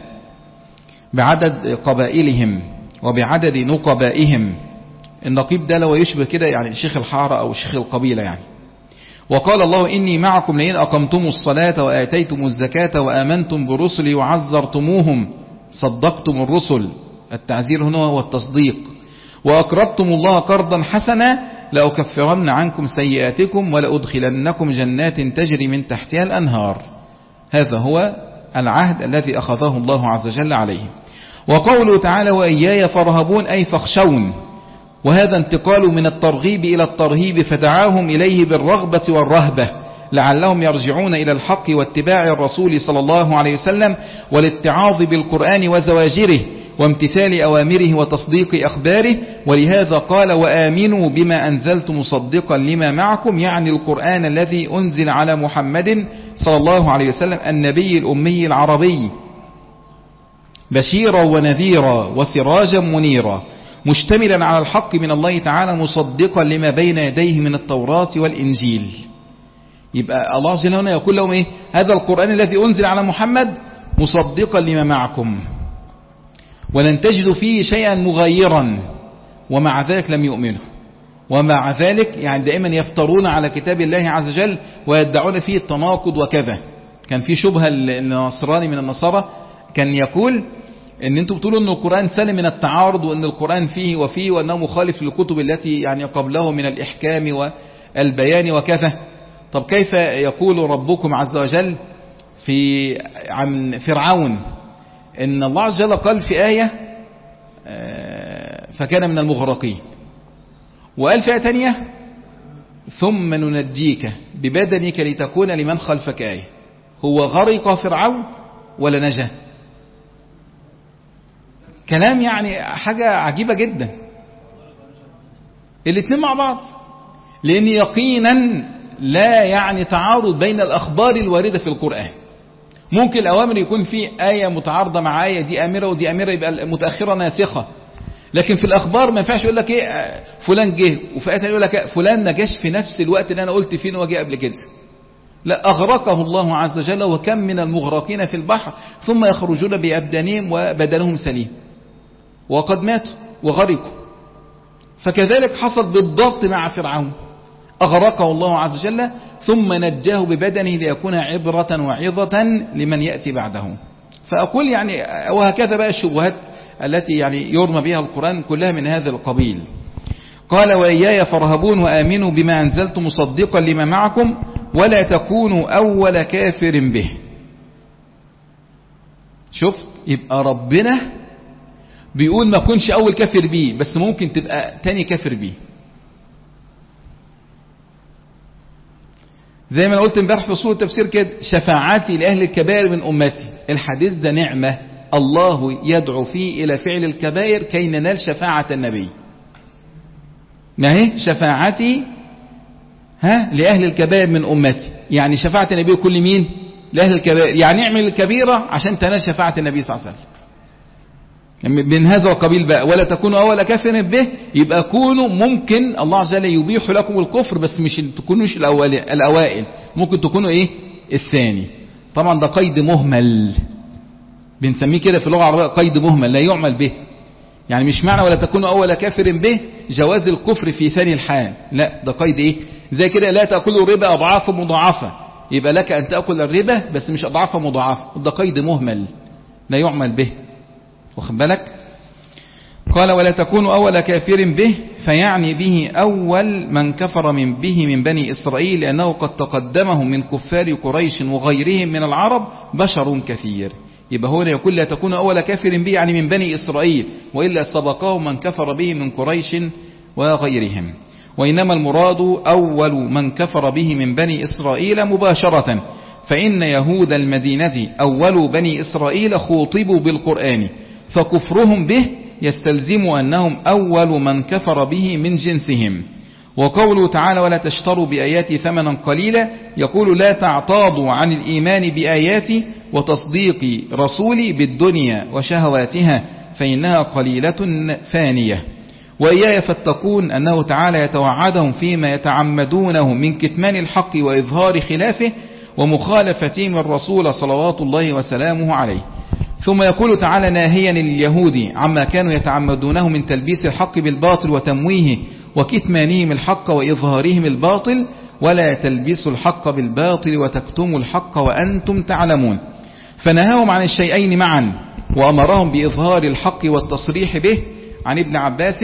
B: بعدد قبائلهم وبعدد نقبائهم. النقيب ده لو يشبه كده يعني شيخ الحارة أو شيخ القبيلة يعني. وقال الله إني معكم لئن أقمتم الصلاة وآتيتم الزكاة وآمنتم برسلي وعزرتموهم صدقتم الرسل. التعزير هنا هو التصديق. وأقرضتم الله قرضا حسنا لأكفرن عنكم سيئاتكم ولأدخلنكم جنات تجري من تحتها الأنهار. هذا هو العهد الذي أخذه الله عز وجل عليه. وقوله تعالى وإياي فارهبون أي فاخشون، وهذا انتقال من الترغيب إلى الترهيب فدعاهم إليه بالرغبة والرهبة لعلهم يرجعون إلى الحق واتباع الرسول صلى الله عليه وسلم والاتعاظ بالقرآن وزواجره وامتثال أوامره وتصديق أخباره. ولهذا قال وآمنوا بما أنزلت مصدقا لما معكم، يعني القرآن الذي أنزل على محمد صلى الله عليه وسلم النبي الأمي العربي بشيرا ونذيرا وسراجا منيرا مشتملا على الحق من الله تعالى مصدقا لما بين يديه من التوراة والإنجيل. يبقى الله عز وجل هنا يقول لهم إيه؟ هذا القرآن الذي أنزل على محمد مصدقا لما معكم، ولن تجدوا فيه شيئا مغيرا، ومع ذلك لم يؤمنوا. ومع ذلك يعني دائما يفترون على كتاب الله عز وجل ويدعون فيه التناقض وكذا. كان في شبهة النصراني من النصارى كان يقول ان انتم بتقولوا ان القرآن سلم من التعارض وان القرآن فيه وفيه وانه مخالف للكتب التي يعني قبله من الإحكام والبيان وكذا. طب كيف يقول ربكم عز وجل في عن فرعون إن الله عز وجل قال في آية فكان من المغرقين، وقال في آية تانية ثم ننجيك ببدنك لتكون لمن خلفك آية؟ هو غرق فرعون ولا نجا؟ كلام يعني حاجة عجيبة جدا. الاثنين مع بعض، لأن يقينا لا يعني تعارض بين الأخبار الواردة في القرآن. ممكن الأوامر يكون في آية متعارضة مع آية، دي أميرة ودي أميرة، يبقى متأخرة ناسخة. لكن في الأخبار ما ينفعش يقول لك إيه فلان جه وفي آية يقول لك فلان ما جاش في نفس الوقت اللي أنا قلت فيه إنه جه قبل كده. لا، أغرقه الله عز وجل، وكم من المغرقين في البحر ثم يخرجون بأبدانهم وبدنهم سليم وقد ماتوا وغرقوا. فكذلك حصل بالضبط مع فرعون، أغرقه الله عز وجل ثم نجاه ببدنه ليكون عبرة وعظة لمن يأتي بعده. فأقول يعني وهكذا بقى الشبهات التي يعني يرمى بها القرآن كلها من هذا القبيل. قال وإياي فارهبون وآمنوا بما أنزلت مصدقا لما معكم ولا تكونوا أول كافر به. شفت؟ يبقى ربنا بيقول ما كنش أول كافر به، بس ممكن تبقى تاني كافر به. زي ما انا قلت امبارح في سورة التفسير كده، شفاعتي لأهل الكبائر من أمتي. الحديث ده نعمة الله يدعو فيه إلى فعل الكبائر كي ننال شفاعة النبي. ما هي شفاعتي ها لأهل الكبائر من أمتي، يعني شفاعة النبي كل مين؟ لأهل الكبائر، يعني اعمل الكبيرة عشان تنال شفاعة النبي صلى الله عليه وسلم. من هذا القبيل بقى، ولا تكونوا أول كافر به، يبقى كونوا ممكن الله عز وجل يبيح لكم الكفر، بس مش تكونوش الأوائل، ممكن تكونوا إيه؟ الثاني. طبعا ده قيد مهمل، بنسميه كده في اللغة العربية قيد مهمل لا يعمل به. يعني مش معنى ولا تكونوا أول كافر به جواز الكفر في ثاني الحال، لا، ده قيد إيه؟ زي كده لا تأكلوا الربا أضعاف مضاعفة، يبقى لك أن تأكل الربا بس مش أضعاف مضاعفة، ده قيد مهمل لا يعمل به. واخد بالك؟ قال ولا تكونوا أول كافر به، فيعني به أول من كفر من به من بني إسرائيل، لأنه قد تقدمهم من كفار قريش وغيرهم من العرب بشر كثير. يبقى هنا يقول لا تكونوا أول كافر به يعني من بني إسرائيل، وإلا سبقهم من كفر به من قريش وغيرهم. وإنما المراد أول من كفر به من بني إسرائيل مباشرة، فإن يهود المدينة أول بني إسرائيل خوطبوا بالقرآن، فكفرهم به يستلزم أنهم أول من كفر به من جنسهم. وقوله تعالى ولا تشتروا بآياتي ثمنا قليلا، يقول لا تعتاضوا عن الإيمان بآياتي وتصديق رسولي بالدنيا وشهواتها، فإنها قليلة فانية. وإياي فاتقون أنه تعالى يتوعدهم فيما يتعمدونه من كتمان الحق وإظهار خلافه ومخالفتهم الرسول صلوات الله وسلامه عليه. ثم يقول تعالى ناهيا لليهود عما كانوا يتعمدونه من تلبيس الحق بالباطل وتمويهه وكتمانهم الحق وإظهارهم الباطل، ولا تلبسوا الحق بالباطل وتكتموا الحق وأنتم تعلمون. فنهاهم عن الشيئين معا، وأمرهم بإظهار الحق والتصريح به. عن ابن عباس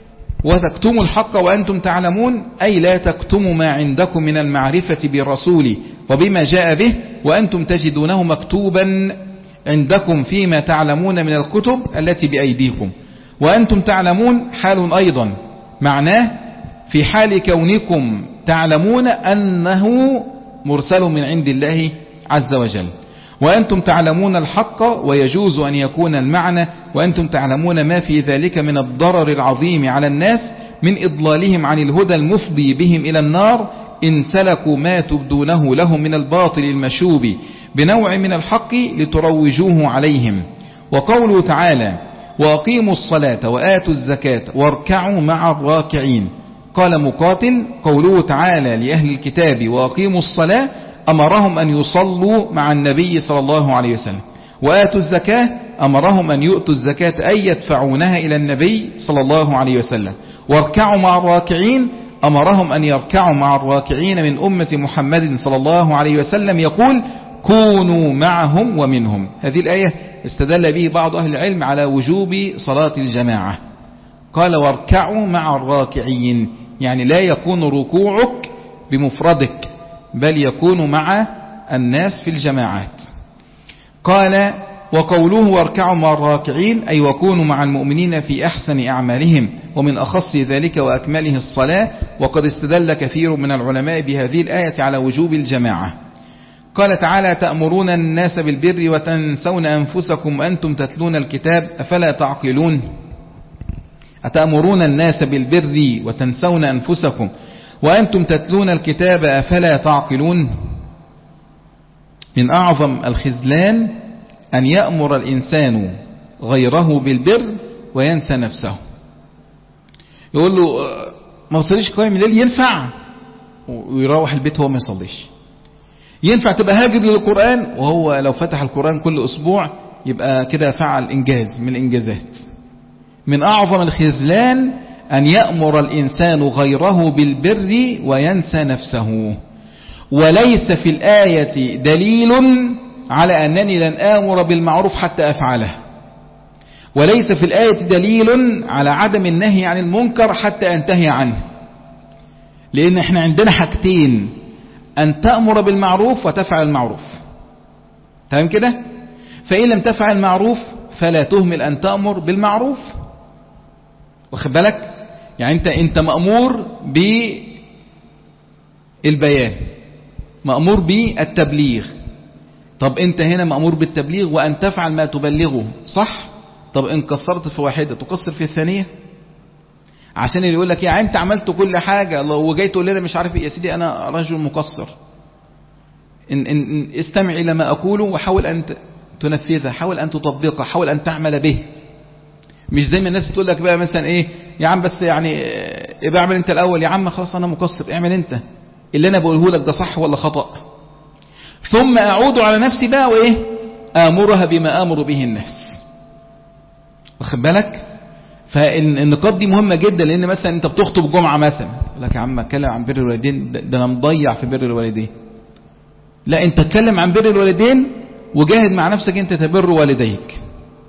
B: وتكتموا الحق وأنتم تعلمون، أي لا تكتموا ما عندكم من المعرفة برسولي وبما جاء به، وأنتم تجدونه مكتوبا عندكم فيما تعلمون من الكتب التي بأيديكم. وأنتم تعلمون حال أيضا، معناه في حال كونكم تعلمون أنه مرسل من عند الله عز وجل. وأنتم تعلمون الحق، ويجوز أن يكون المعنى وأنتم تعلمون ما في ذلك من الضرر العظيم على الناس من إضلالهم عن الهدى المفضي بهم إلى النار، إن سلكوا ما تبدونه لهم من الباطل المشوب بنوع من الحق لتروجوه عليهم. وقوله تعالى وأقيموا الصلاة وآتوا الزكاة واركعوا مع الراكعين. قال مقاتل قوله تعالى لأهل الكتاب وأقيموا الصلاة أمرهم أن يصلوا مع النبي صلى الله عليه وسلم، وآتوا الزكاة أمرهم أن يؤتوا الزكاة أي يدفعونها إلى النبي صلى الله عليه وسلم، واركعوا مع الراكعين أمرهم أن يركعوا مع الراكعين من أمة محمد صلى الله عليه وسلم، يقول كونوا معهم ومنهم. هذه الآية استدل به بعض أهل العلم على وجوب صلاة الجماعة. قال واركعوا مع الراكعين، يعني لا يكون ركوعك بمفردك، بل يكون مع الناس في الجماعات. قال وقوله واركعوا مع الراكعين أي وكونوا مع المؤمنين في أحسن أعمالهم، ومن أخص ذلك وأكمله الصلاة. وقد استدل كثير من العلماء بهذه الآية على وجوب الجماعة. قال تعالى تأمرون الناس بالبر وتنسون أنفسكم وأنتم تتلون الكتاب أفلا تعقلون. أتأمرون الناس بالبر وتنسون أنفسكم وأنتم تتلون الكتاب أفلا تعقلون. من أعظم الخذلان أن يأمر الإنسان غيره بالبر وينسى نفسه. يقول له ما وصليش قيام الليل، ينفع، ويروح البيت وهو ما يصليش. ينفع تبقى هاجر للقرآن، وهو لو فتح القرآن كل أسبوع يبقى كده فعل إنجاز من الإنجازات. من أعظم الخذلان أن يأمر الإنسان غيره بالبر وينسى نفسه. وليس في الآية دليل على أنني لن آمر بالمعروف حتى أفعله، وليس في الآية دليل على عدم النهي عن المنكر حتى أنتهي عنه. لأن احنا عندنا حاجتين، أن تأمر بالمعروف وتفعل المعروف، تمام كده؟ فإن لم تفعل المعروف فلا تهمل أن تأمر بالمعروف. واخد بالك؟ يعني أنت, انت مأمور بالبيان، مأمور بالتبليغ. طب انت هنا مأمور بالتبليغ وأن تفعل ما تبلغه، صح؟ طب ان قصرت في واحدة تقصر في الثانية؟ عشان اللي يقول لك يعني انت عملت كل حاجة وجاي تقول لنا مش عارف ايه، يا سيدي انا رجل مقصر، إن إن استمع إلى ما أقوله وحاول أن تنفذه، حاول أن تطبقه، حاول أن تعمل به. مش زي ما الناس بتقول لك بقى مثلا ايه يا عم بس يعني ابقى اعمل انت الاول، يا عم خلاص انا مقصر، اعمل انت اللي انا بقوله لك ده صح ولا خطأ. ثم اعود على نفسي بقى وايه امرها بما امر به الناس. واخد بالك؟ فالنقاط دي مهمة جدا، لان مثلا انت بتخطب جمعة مثلا يقول لك يا عم اتكلم عن بر الوالدين، ده انا مضيع في بر الوالدين. لا، انت اتكلم عن بر الوالدين وجاهد مع نفسك انت تبر والديك،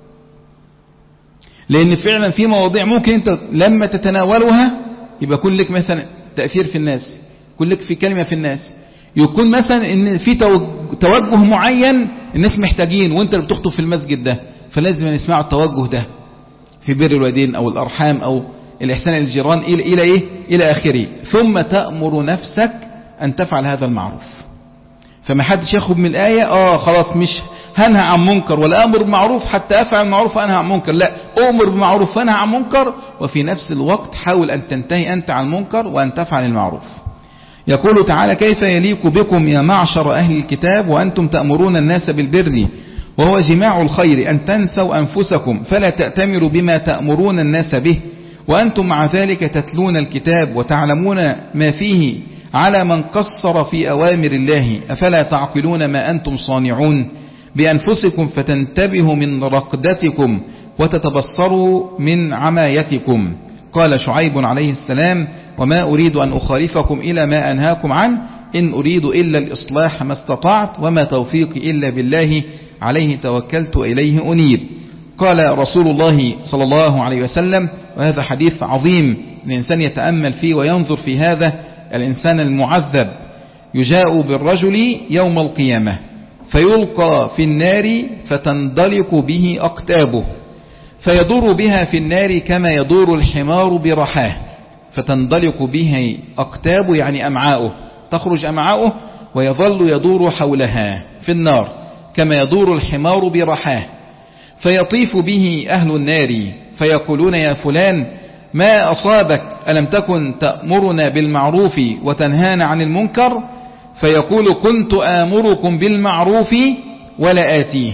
B: لان فعلا في مواضيع ممكن انت لما تتناولها يبقى يكون لك مثلا تأثير في الناس، يكون لك في كلمة في الناس، يكون مثلا ان في توجه معين الناس محتاجين وانت اللي بتخطب في المسجد ده، فلازم نسمع التوجه ده في بر الوالدين او الارحام او الاحسان للجيران الى الى ايه الى اخره. ثم تأمر نفسك ان تفعل هذا المعروف. فما حدش ياخد من الآية اه خلاص مش هنهى عن منكر ولا امر بمعروف حتى افعل معروف وانهى عن منكر، لا، امر بمعروف وانهى عن منكر، وفي نفس الوقت حاول ان تنتهي انت عن المنكر وان تفعل المعروف. يقول تعالى: كيف يليق بكم يا معشر اهل الكتاب وانتم تأمرون الناس بالبر وهو جماع الخير ان تنسوا انفسكم فلا تأتمروا بما تأمرون الناس به وانتم مع ذلك تتلون الكتاب وتعلمون ما فيه على من قصر في أوامر الله أفلا تعقلون ما أنتم صانعون بأنفسكم فتنتبهوا من رقدتكم وتتبصروا من عمايتكم. قال شعيب عليه السلام: وما أريد أن أخالفكم إلى ما أنهاكم عنه إن أريد إلا الإصلاح ما استطعت وما توفيقي إلا بالله عليه توكلت إليه أنيب. قال رسول الله صلى الله عليه وسلم، وهذا حديث عظيم الإنسان يتأمل فيه وينظر في هذا: الإنسان المعذب يجاء بالرجل يوم القيامة فيلقى في النار فتندلق به أقتابه فيدور بها في النار كما يدور الحمار برحاه، فتندلق به أقتابه يعني أمعاؤه، تخرج أمعاؤه ويظل يدور حولها في النار كما يدور الحمار برحاه، فيطيف به أهل النار فيقولون: يا فلان ما أصابك ألم تكن تأمرنا بالمعروف وتنهانا عن المنكر؟ فيقول: كنت آمركم بالمعروف ولا آتيه.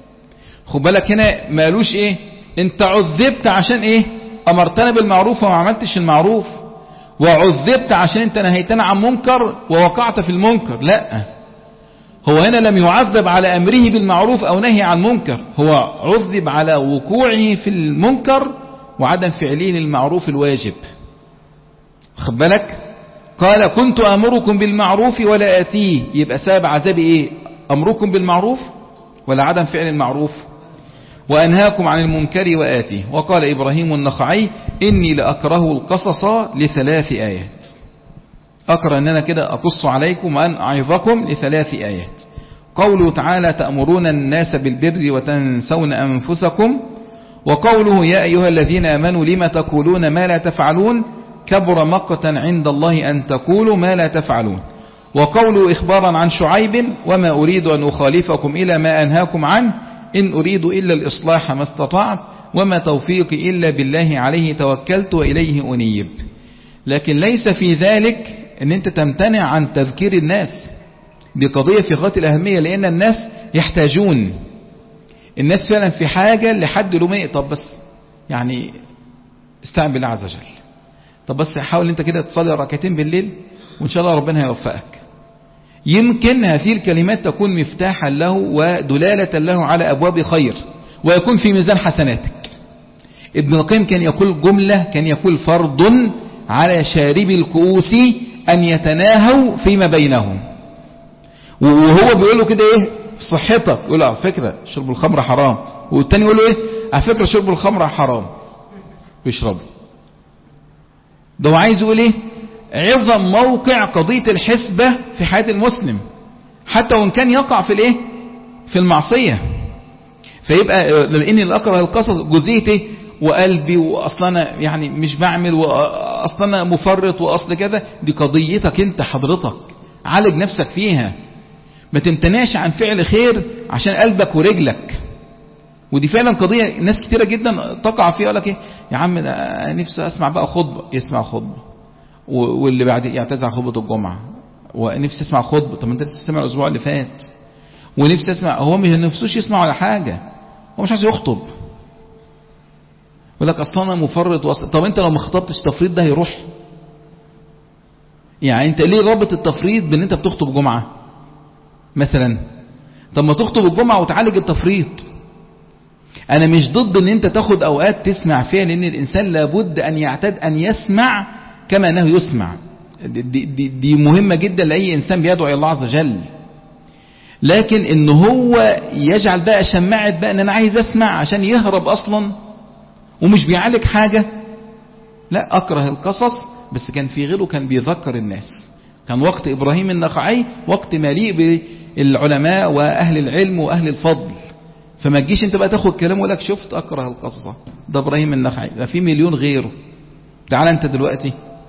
B: خد بالك هنا مالوش ايه انت عذبت عشان ايه أمرتنا بالمعروف وما عملتش المعروف، وعذبت عشان انت نهيتنا عن منكر ووقعت في المنكر. لا، هو هنا لم يعذب على أمره بالمعروف أو نهي عن منكر، هو عذب على وقوعه في المنكر وعدم فعله للمعروف الواجب. خد بالك؟ قال: كنت أمركم بالمعروف ولا آتيه، يبقى سبب عذابي ايه؟ أمركم بالمعروف ولا عدم فعل المعروف؟ وأنهاكم عن المنكر وآتيه. وقال إبراهيم النخعي: إني لأكره القصص لثلاث آيات. أكره أن أنا كده أقص عليكم وأن أعظكم لثلاث آيات. قوله تعالى: تأمرون الناس بالبر وتنسون أنفسكم، وقوله: يا أيها الذين آمنوا لما تقولون ما لا تفعلون كبر مقتا عند الله أن تقولوا ما لا تفعلون. وقوله إخبارا عن شعيب: وما أريد أن أخالفكم إلى ما أنهاكم عنه إن أريد إلا الإصلاح ما استطعت وما توفيقي إلا بالله عليه توكلت وإليه أنيب. لكن ليس في ذلك أن أنت تمتنع عن تذكير الناس، دي قضية في غاية الأهمية، لأن الناس يحتاجون، الناس فعلا في حاجة لحد لومئة. طب بس يعني استعن بالله عز وجل، طب بس حاول انت كده تصلي ركعتين بالليل وان شاء الله ربنا هيوفقك. يمكن هذه الكلمات تكون مفتاحا له ودلالة له على أبواب خير ويكون في ميزان حسناتك. ابن القيم كان يقول جملة، كان يقول: فرض على شارب الكؤوس أن يتناهوا فيما بينهم. وهو بيقول له كده ايه في صحتك، يقول له على فكرة شرب الخمر حرام، والتاني يقول له ايه على فكرة شرب الخمر حرام ويشربه. ده هو عايز يقول ايه؟ عظم موقع قضية الحسبة في حياة المسلم حتى وان كان يقع في الايه في المعصية. فيبقى لاني الاكره القصص جزئيه ايه وقلبي واصلا انا يعني مش بعمل واصلا انا مفرط واصل كده، دي قضيتك انت حضرتك، عالج نفسك فيها. ما تمتنعش عن فعل خير عشان قلبك ورجلك. ودي فعلا قضية ناس كتيرة جدا تقع فيها، يقول لك ايه يا عم ده نفسي اسمع بقى خطبة، يسمع خطبة واللي بعد يعتذر عن خطبة الجمعة، ونفسي اسمع خطبة. طب انت لسه سمع الاسبوع اللي فات. ونفسي اسمع، هو مش نفسوش يسمع ولا حاجة، هو مش عايز يخطب. يقول لك اصلا انا مفرط وص... طب انت لو ما خطبتش التفريط ده هيروح؟ يعني انت ليه رابط التفريط بان انت بتخطب جمعة مثلا؟ طب ما تخطب الجمعة وتعالج التفريط. انا مش ضد ان انت تاخد اوقات تسمع فيها، لان الانسان لابد ان يعتاد ان يسمع كما انه يسمع. دي, دي, دي مهمة جدا لأي انسان بيدعو الى الله عز وجل. لكن ان هو يجعل بقى شماعة بقى ان انا عايز اسمع عشان يهرب اصلا ومش بيعالج حاجة، لا. اكره القصص، بس كان في غيره كان بيذكر الناس. كان وقت ابراهيم النخعي وقت مليء بالعلماء واهل العلم واهل الفضل. فما تجيش انت بقى تاخد كلام ويقول لك شفت اكره القصص ده ابراهيم النخعي، ده في مليون غيره. تعال انت دلوقتي.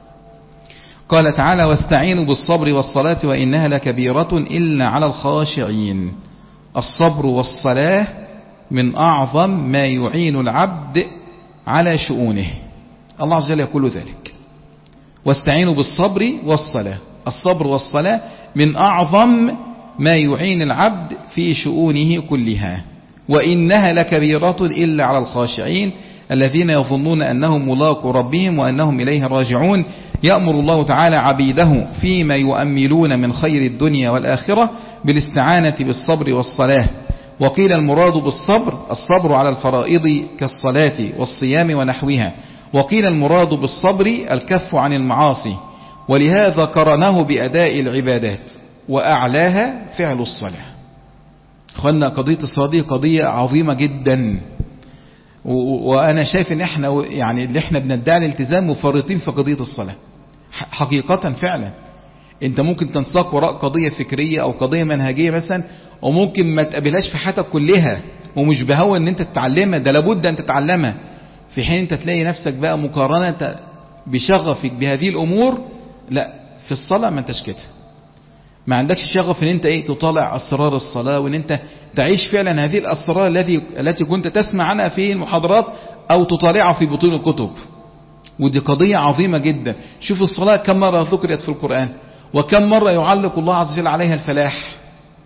B: قال تعالى واستعينوا بالصبر والصلاة وإنها لكبيرة إلا على الخاشعين. الصبر والصلاة من أعظم ما يعين العبد على شؤونه. الله عز وجل يقول ذلك. واستعينوا بالصبر والصلاة. الصبر والصلاة من أعظم ما يعين العبد في شؤونه كلها. وإنها لكبيرة إلا على الخاشعين الذين يظنون أنهم ملاقو ربهم وأنهم إليه راجعون. يأمر الله تعالى عبيده فيما يؤملون من خير الدنيا والآخرة بالاستعانة بالصبر والصلاة. وقيل المراد بالصبر الصبر على الفرائض كالصلاة والصيام ونحوها. وقيل المراد بالصبر الكف عن المعاصي، ولهذا قرنه بأداء العبادات وأعلاها فعل الصلاة. أخوانا قضية الصلاة دي قضية عظيمة جدا، وأنا شايف إن إحنا يعني اللي إحنا بندعي الالتزام مفرطين في قضية الصلاة حقيقة. فعلا أنت ممكن تنساق وراء قضية فكرية أو قضية منهجية مثلا، وممكن ما تقابلهاش في حياتك كلها، ومش بهوى إن أنت تتعلمها، ده لابد أن تتعلمها. في حين أنت تلاقي نفسك بقى مقارنة بشغفك بهذه الأمور، لا، في الصلاة ما انتش كده، ما عندكش شغف ان انت ايه تطالع اسرار الصلاة، وان انت تعيش فعلا هذه الاسرار التي التي كنت تسمع عنها في المحاضرات او تطالعها في بطون الكتب. ودي قضية عظيمة جدا. شوف الصلاة كم مرة ذكرت في القرآن، وكم مرة يعلق الله عز وجل عليها الفلاح.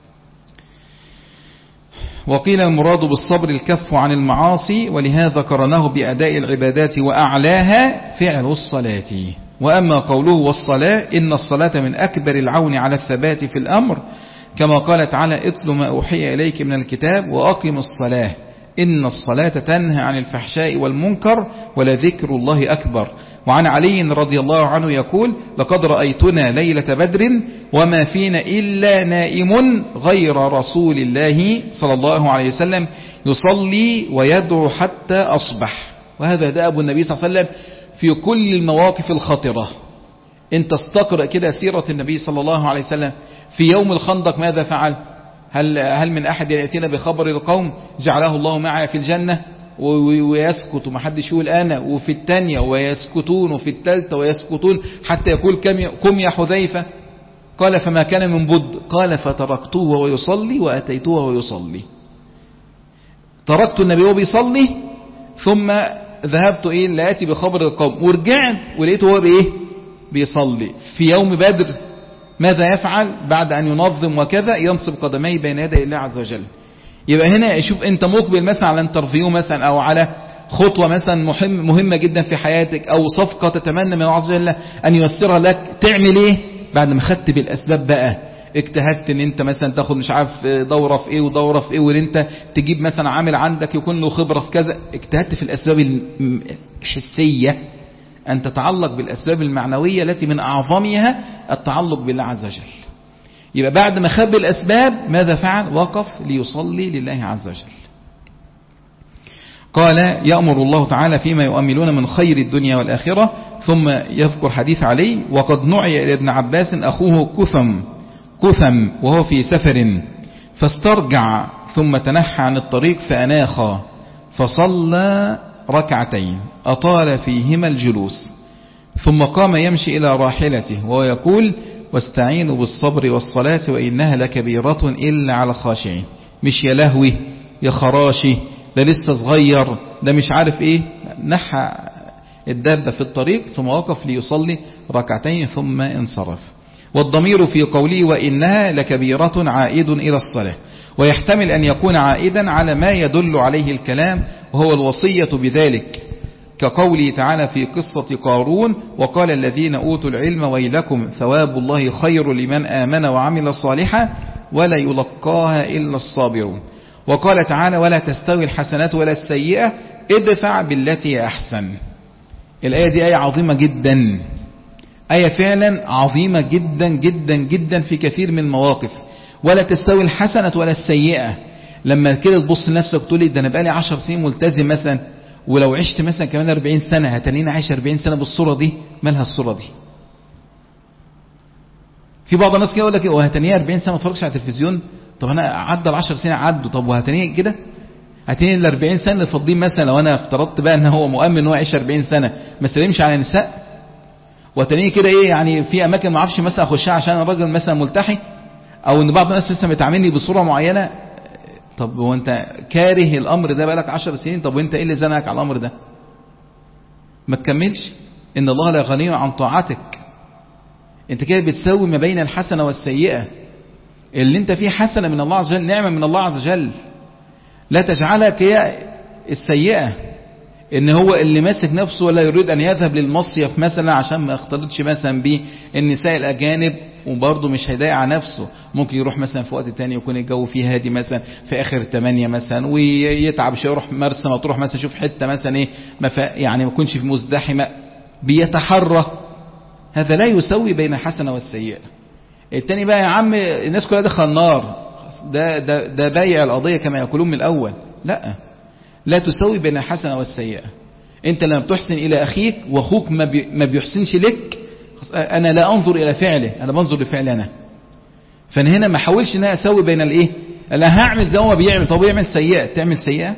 B: وقيل المراد بالصبر الكف عن المعاصي، ولهذا قرنه بأداء العبادات وأعلاها فعل الصلاة. وأما قوله والصلاة إن الصلاة من أكبر العون على الثبات في الأمر، كما قال تعالى اتل ما أوحي إليك من الكتاب وأقم الصلاة إن الصلاة تنهى عن الفحشاء والمنكر ولذكر الله أكبر. وعن علي رضي الله عنه يقول لقد رأيتنا ليلة بدر وما فينا إلا نائم غير رسول الله صلى الله عليه وسلم يصلي ويدعو حتى أصبح. وهذا دأب النبي صلى الله عليه وسلم في كل المواقف الخطرة. انت استقرأ كده سيرة النبي صلى الله عليه وسلم. في يوم الخندق ماذا فعل؟ هل, هل من أحد يأتينا بخبر القوم جعله الله معنا في الجنة ويسكت ومحدش يقول أنا، وفي الثانية ويسكتون، وفي الثالثة ويسكتون، حتى يقول قم يا حذيفة. قال فما كان من بد؟ قال فتركته وهو يصلي وأتيته وهو يصلي. تركت النبي وهو بيصلي ثم ذهبت إيه لآتي بخبر القوم، ورجعت ولقيته هو بإيه بيصلي. في يوم بدر ماذا يفعل بعد أن ينظم وكذا؟ ينصب قدميه بين يدي الله عز وجل. يبقى هنا شوف انت مقبل مثلا على انترفيو مثلا او على خطوة مثلا مهم مهمة جدا في حياتك، او صفقة تتمنى من الله عز وجل ان ييسرها لك، تعمل ايه بعد ما خدت بالاسباب بقى؟ اجتهدت ان انت مثلا تاخد مش عارف دورة في ايه ودورة في ايه، وان انت تجيب مثلا عامل عندك يكون له خبرة في كذا. اجتهدت في الاسباب الحسية، ان تتعلق بالاسباب المعنوية التي من اعظمها التعلق بالله عز وجل. يبقى بعد ما خد الأسباب ماذا فعل؟ وقف ليصلي لله عز وجل. قال يأمر الله تعالى فيما يؤملون من خير الدنيا والآخرة. ثم يذكر حديث علي وقد نعي إلى ابن عباس أخوه كثم كثم وهو في سفر فاسترجع ثم تنحى عن الطريق فأناخ فصلى ركعتين أطال فيهما الجلوس، ثم قام يمشي إلى راحلته وهو يقول واستعينوا بالصبر والصلاة وإنها لكبيرة إلا على الخاشعين. مش يا لهوي يا خراشي ده لسه صغير ده مش عارف ايه، نحى الدابة في الطريق ثم وقف ليصلي ركعتين ثم انصرف. والضمير في قوله وإنها لكبيرة عائد إلى الصلاة، ويحتمل أن يكون عائدا على ما يدل عليه الكلام وهو الوصية بذلك، كقوله تعالى في قصة قارون وقال الذين أوتوا العلم ويلكم ثواب الله خير لمن آمن وعمل صالحا ولا يلقاها إلا الصابرون. وقال تعالى ولا تستوي الحسنات ولا السيئة ادفع بالتي أحسن. الآية دي آية عظيمة جدا، آية فعلا عظيمة جدا جدا جدا في كثير من المواقف. ولا تستوي الحسنة ولا السيئة، لما كده تبص لنفسك تقول ده أنا بقالي عشر سنين ملتزم مثلا، ولو عشت مثلا كمان أربعين سنة هتلينا عايش أربعين سنة بالصورة دي، مالها الصورة دي؟ في بعض الناس كده يقول لك وهتنيه أربعين سنة ما اتفرجش على التلفزيون. طب انا عدى العشر سنين عدوا، طب وهتنيه كده؟ هتنيه ال أربعين سنة اللي فاضلين مثلا، لو انا افترضت بقى ان هو مؤمن ان هو يعيش أربعين سنة ما سلمش على النساء، وهتنيه كده ايه يعني في اماكن ما اعرفش مثلا اخشها عشان الراجل مثلا ملتحي، او ان بعض الناس لسه بتعاملني بصورة معينة. طب وانت كاره الامر ده بقالك عشر سنين، طب وانت ايه اللي زنقك على الامر ده؟ ما تكملش. ان الله لا غني عن طاعتك. انت كده بتسوي ما بين الحسنة والسيئة. اللي انت فيه حسنة من الله عز وجل، نعمة من الله عز وجل، لا تجعلك هي السيئة. ان هو اللي ماسك نفسه ولا يريد ان يذهب للمصيف مثلا عشان ما يختلطش مثلا بالنساء الاجانب، وبرضه مش هيضايق على نفسه، ممكن يروح مثلا في وقت تاني يكون الجو فيه هادي مثلا في اخر الثمانية مثلا، ويتعب شويه يروح مرسى مطروح مثلا يشوف حته مثلا ايه يعني ما يكونش في مزدحمه، بيتحرى. هذا لا يسوي بين الحسنة والسيئة. التاني بقى يا عم الناس كلها دخل النار، ده ده ده بايع القضية كما يقولون من الأول. لا لا تسوي بين الحسنة والسيئة. انت لما بتحسن إلى أخيك واخوك ما بي ما بيحسنش لك، أنا لا أنظر إلى فعله، أنا بنظر لفعل أنا. فأنا هنا ما حاولش أن أسوي بين الإيه، أنا هعمل زي ما بيعمل، طب يعمل سيئة تعمل سيئة.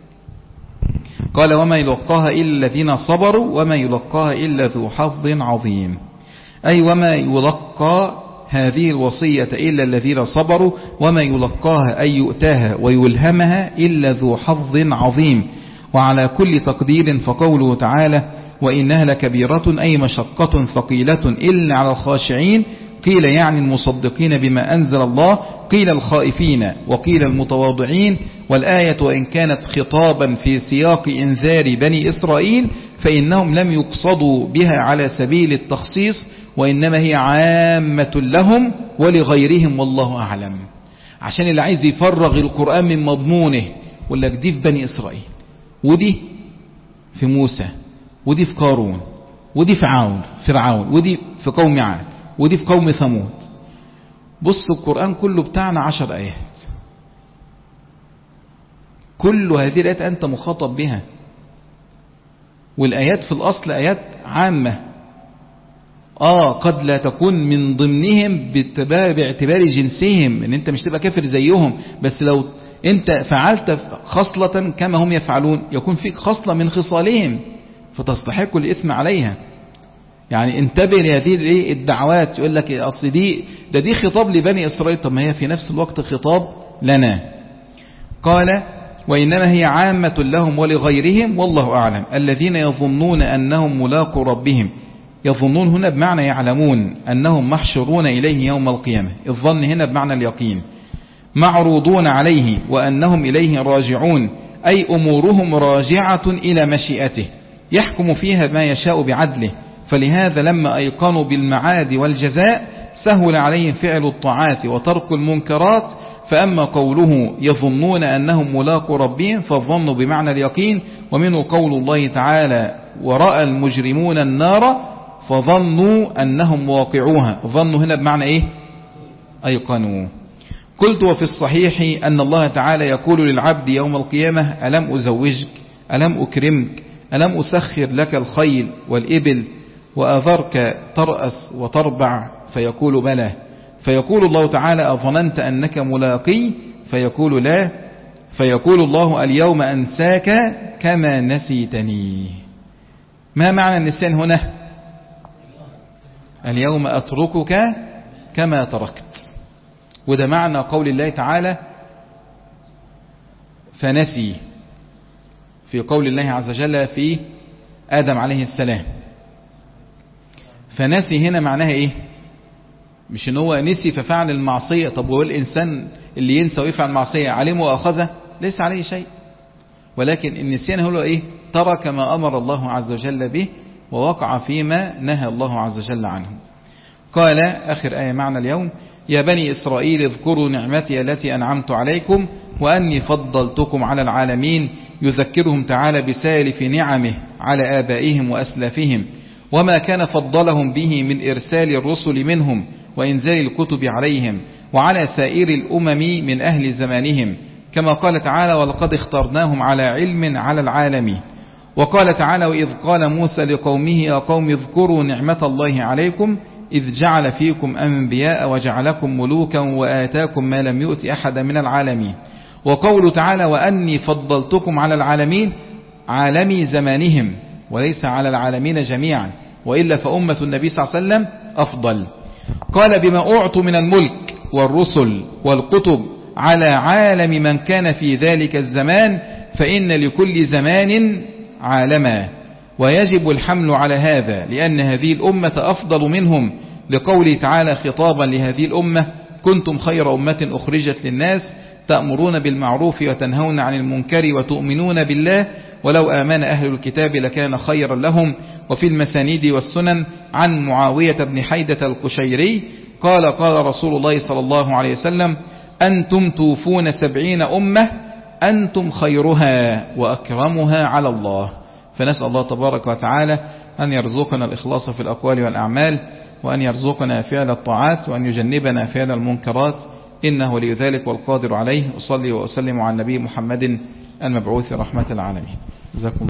B: قال وما يلقاها إلا الذين صبروا وما يلقاها إلا ذو حظ عظيم. أي وما يلقى هذه الوصية إلا الذين صبروا وما يلقاها أي يؤتاها ويلهمها إلا ذو حظ عظيم. وعلى كل تقدير فقوله تعالى وإنها لكبيرة أي مشقة ثقيلة إلا على الخاشعين، قيل يعني المصدقين بما أنزل الله، قيل الخائفين وقيل المتواضعين. والآية وإن كانت خطابا في سياق إنذار بني إسرائيل فإنهم لم يقصدوا بها على سبيل التخصيص، وإنما هي عامة لهم ولغيرهم والله أعلم. عشان اللي عايز يفرغ القرآن من مضمونه يقول لك دي في بني إسرائيل، ودي في موسى، ودي في قارون، ودي في فرعون فرعون ودي في قوم عاد، ودي في قوم ثمود. بص القرآن كله بتاعنا عشر آيات، كل هذه الآيات أنت مخاطب بها. والآيات في الأصل آيات عامة، آه قد لا تكون من ضمنهم باعتبار جنسهم ان انت مش تبقى كافر زيهم، بس لو انت فعلت خصلة كما هم يفعلون يكون فيك خصلة من خصالهم فتستحق الإثم عليها. يعني انتبه لهذه الدعوات. يقول لك اصل دي ده دي خطاب لبني إسرائيل، طب ما هي في نفس الوقت خطاب لنا. قال وإنما هي عامة لهم ولغيرهم والله أعلم. الذين يظنون أنهم ملاقوا ربهم، يظنون هنا بمعنى يعلمون أنهم محشرون إليه يوم القيامة، الظن هنا بمعنى اليقين، معروضون عليه وأنهم إليه راجعون، أي أمورهم راجعة إلى مشيئته يحكم فيها ما يشاء بعدله. فلهذا لما أيقنوا بالمعاد والجزاء سهل عليهم فعل الطاعات وترك المنكرات. فأما قوله يظنون أنهم ملاقوا ربهم فالظن بمعنى اليقين، ومنه قول الله تعالى ورأى المجرمون النار فظنوا أنهم واقعوها، ظنوا هنا بمعنى إيه؟ أيقنوا. قلت وفي الصحيح أن الله تعالى يقول للعبد يوم القيامة ألم أزوجك، ألم أكرمك، ألم أسخر لك الخيل والإبل وأذرك ترأس وتربع، فيقول بلى، فيقول الله تعالى أظننت أنك ملاقي، فيقول لا، فيقول الله اليوم أنساك كما نسيتني. ما معنى النسيان هنا؟ اليوم أتركك كما تركت. وده معنى قول الله تعالى فنسي في قول الله عز وجل في آدم عليه السلام. فنسي هنا معناها ايه؟ مش ان هو نسي ففعل المعصية. طب هو الانسان اللي ينسى ويفعل معصية عليه واخذه؟ ليس عليه شيء. ولكن النسيان هو ايه؟ ترك ما امر الله عز وجل به ووقع فيما نهى الله عز وجل عنه. قال آخر آية معنا اليوم: يا بني إسرائيل اذكروا نعمتي التي أنعمت عليكم وأني فضلتكم على العالمين. يذكرهم تعالى بسالف نعمه على آبائهم وأسلافهم وما كان فضلهم به من إرسال الرسل منهم وإنزال الكتب عليهم وعلى سائر الأمم من أهل زمانهم، كما قال تعالى: ولقد اخترناهم على علم على العالمين. وقال تعالى: وإذ قال موسى لقومه يا قوم اذكروا نعمة الله عليكم إذ جعل فيكم أنبياء وجعلكم ملوكا وآتاكم ما لم يؤت أحد من العالمين. وقوله تعالى: وأني فضلتكم على العالمين، عالمي زمانهم وليس على العالمين جميعا، وإلا فأمة النبي صلى الله عليه وسلم أفضل. قال: بما أعطوا من الملك والرسل والكتب على عالم من كان في ذلك الزمان، فإن لكل زمان عالما، ويجب الحمل على هذا لأن هذه الأمة أفضل منهم، لقوله تعالى خطابا لهذه الأمة: كنتم خير أمة أخرجت للناس تأمرون بالمعروف وتنهون عن المنكر وتؤمنون بالله ولو آمن أهل الكتاب لكان خيرا لهم. وفي المسانيد والسنن عن معاوية بن حيدة القشيري قال: قال رسول الله صلى الله عليه وسلم: أنتم توفون سبعين أمة أنتم خيرها وأكرمها على الله. فنسأل الله تبارك وتعالى أن يرزقنا الإخلاص في الأقوال والأعمال، وأن يرزقنا فعل الطاعات، وأن يجنبنا فعل المنكرات، إنه ولي ذلك والقادر عليه. أصلي وأسلم على النبي محمد المبعوث رحمة العالمين. جزاكم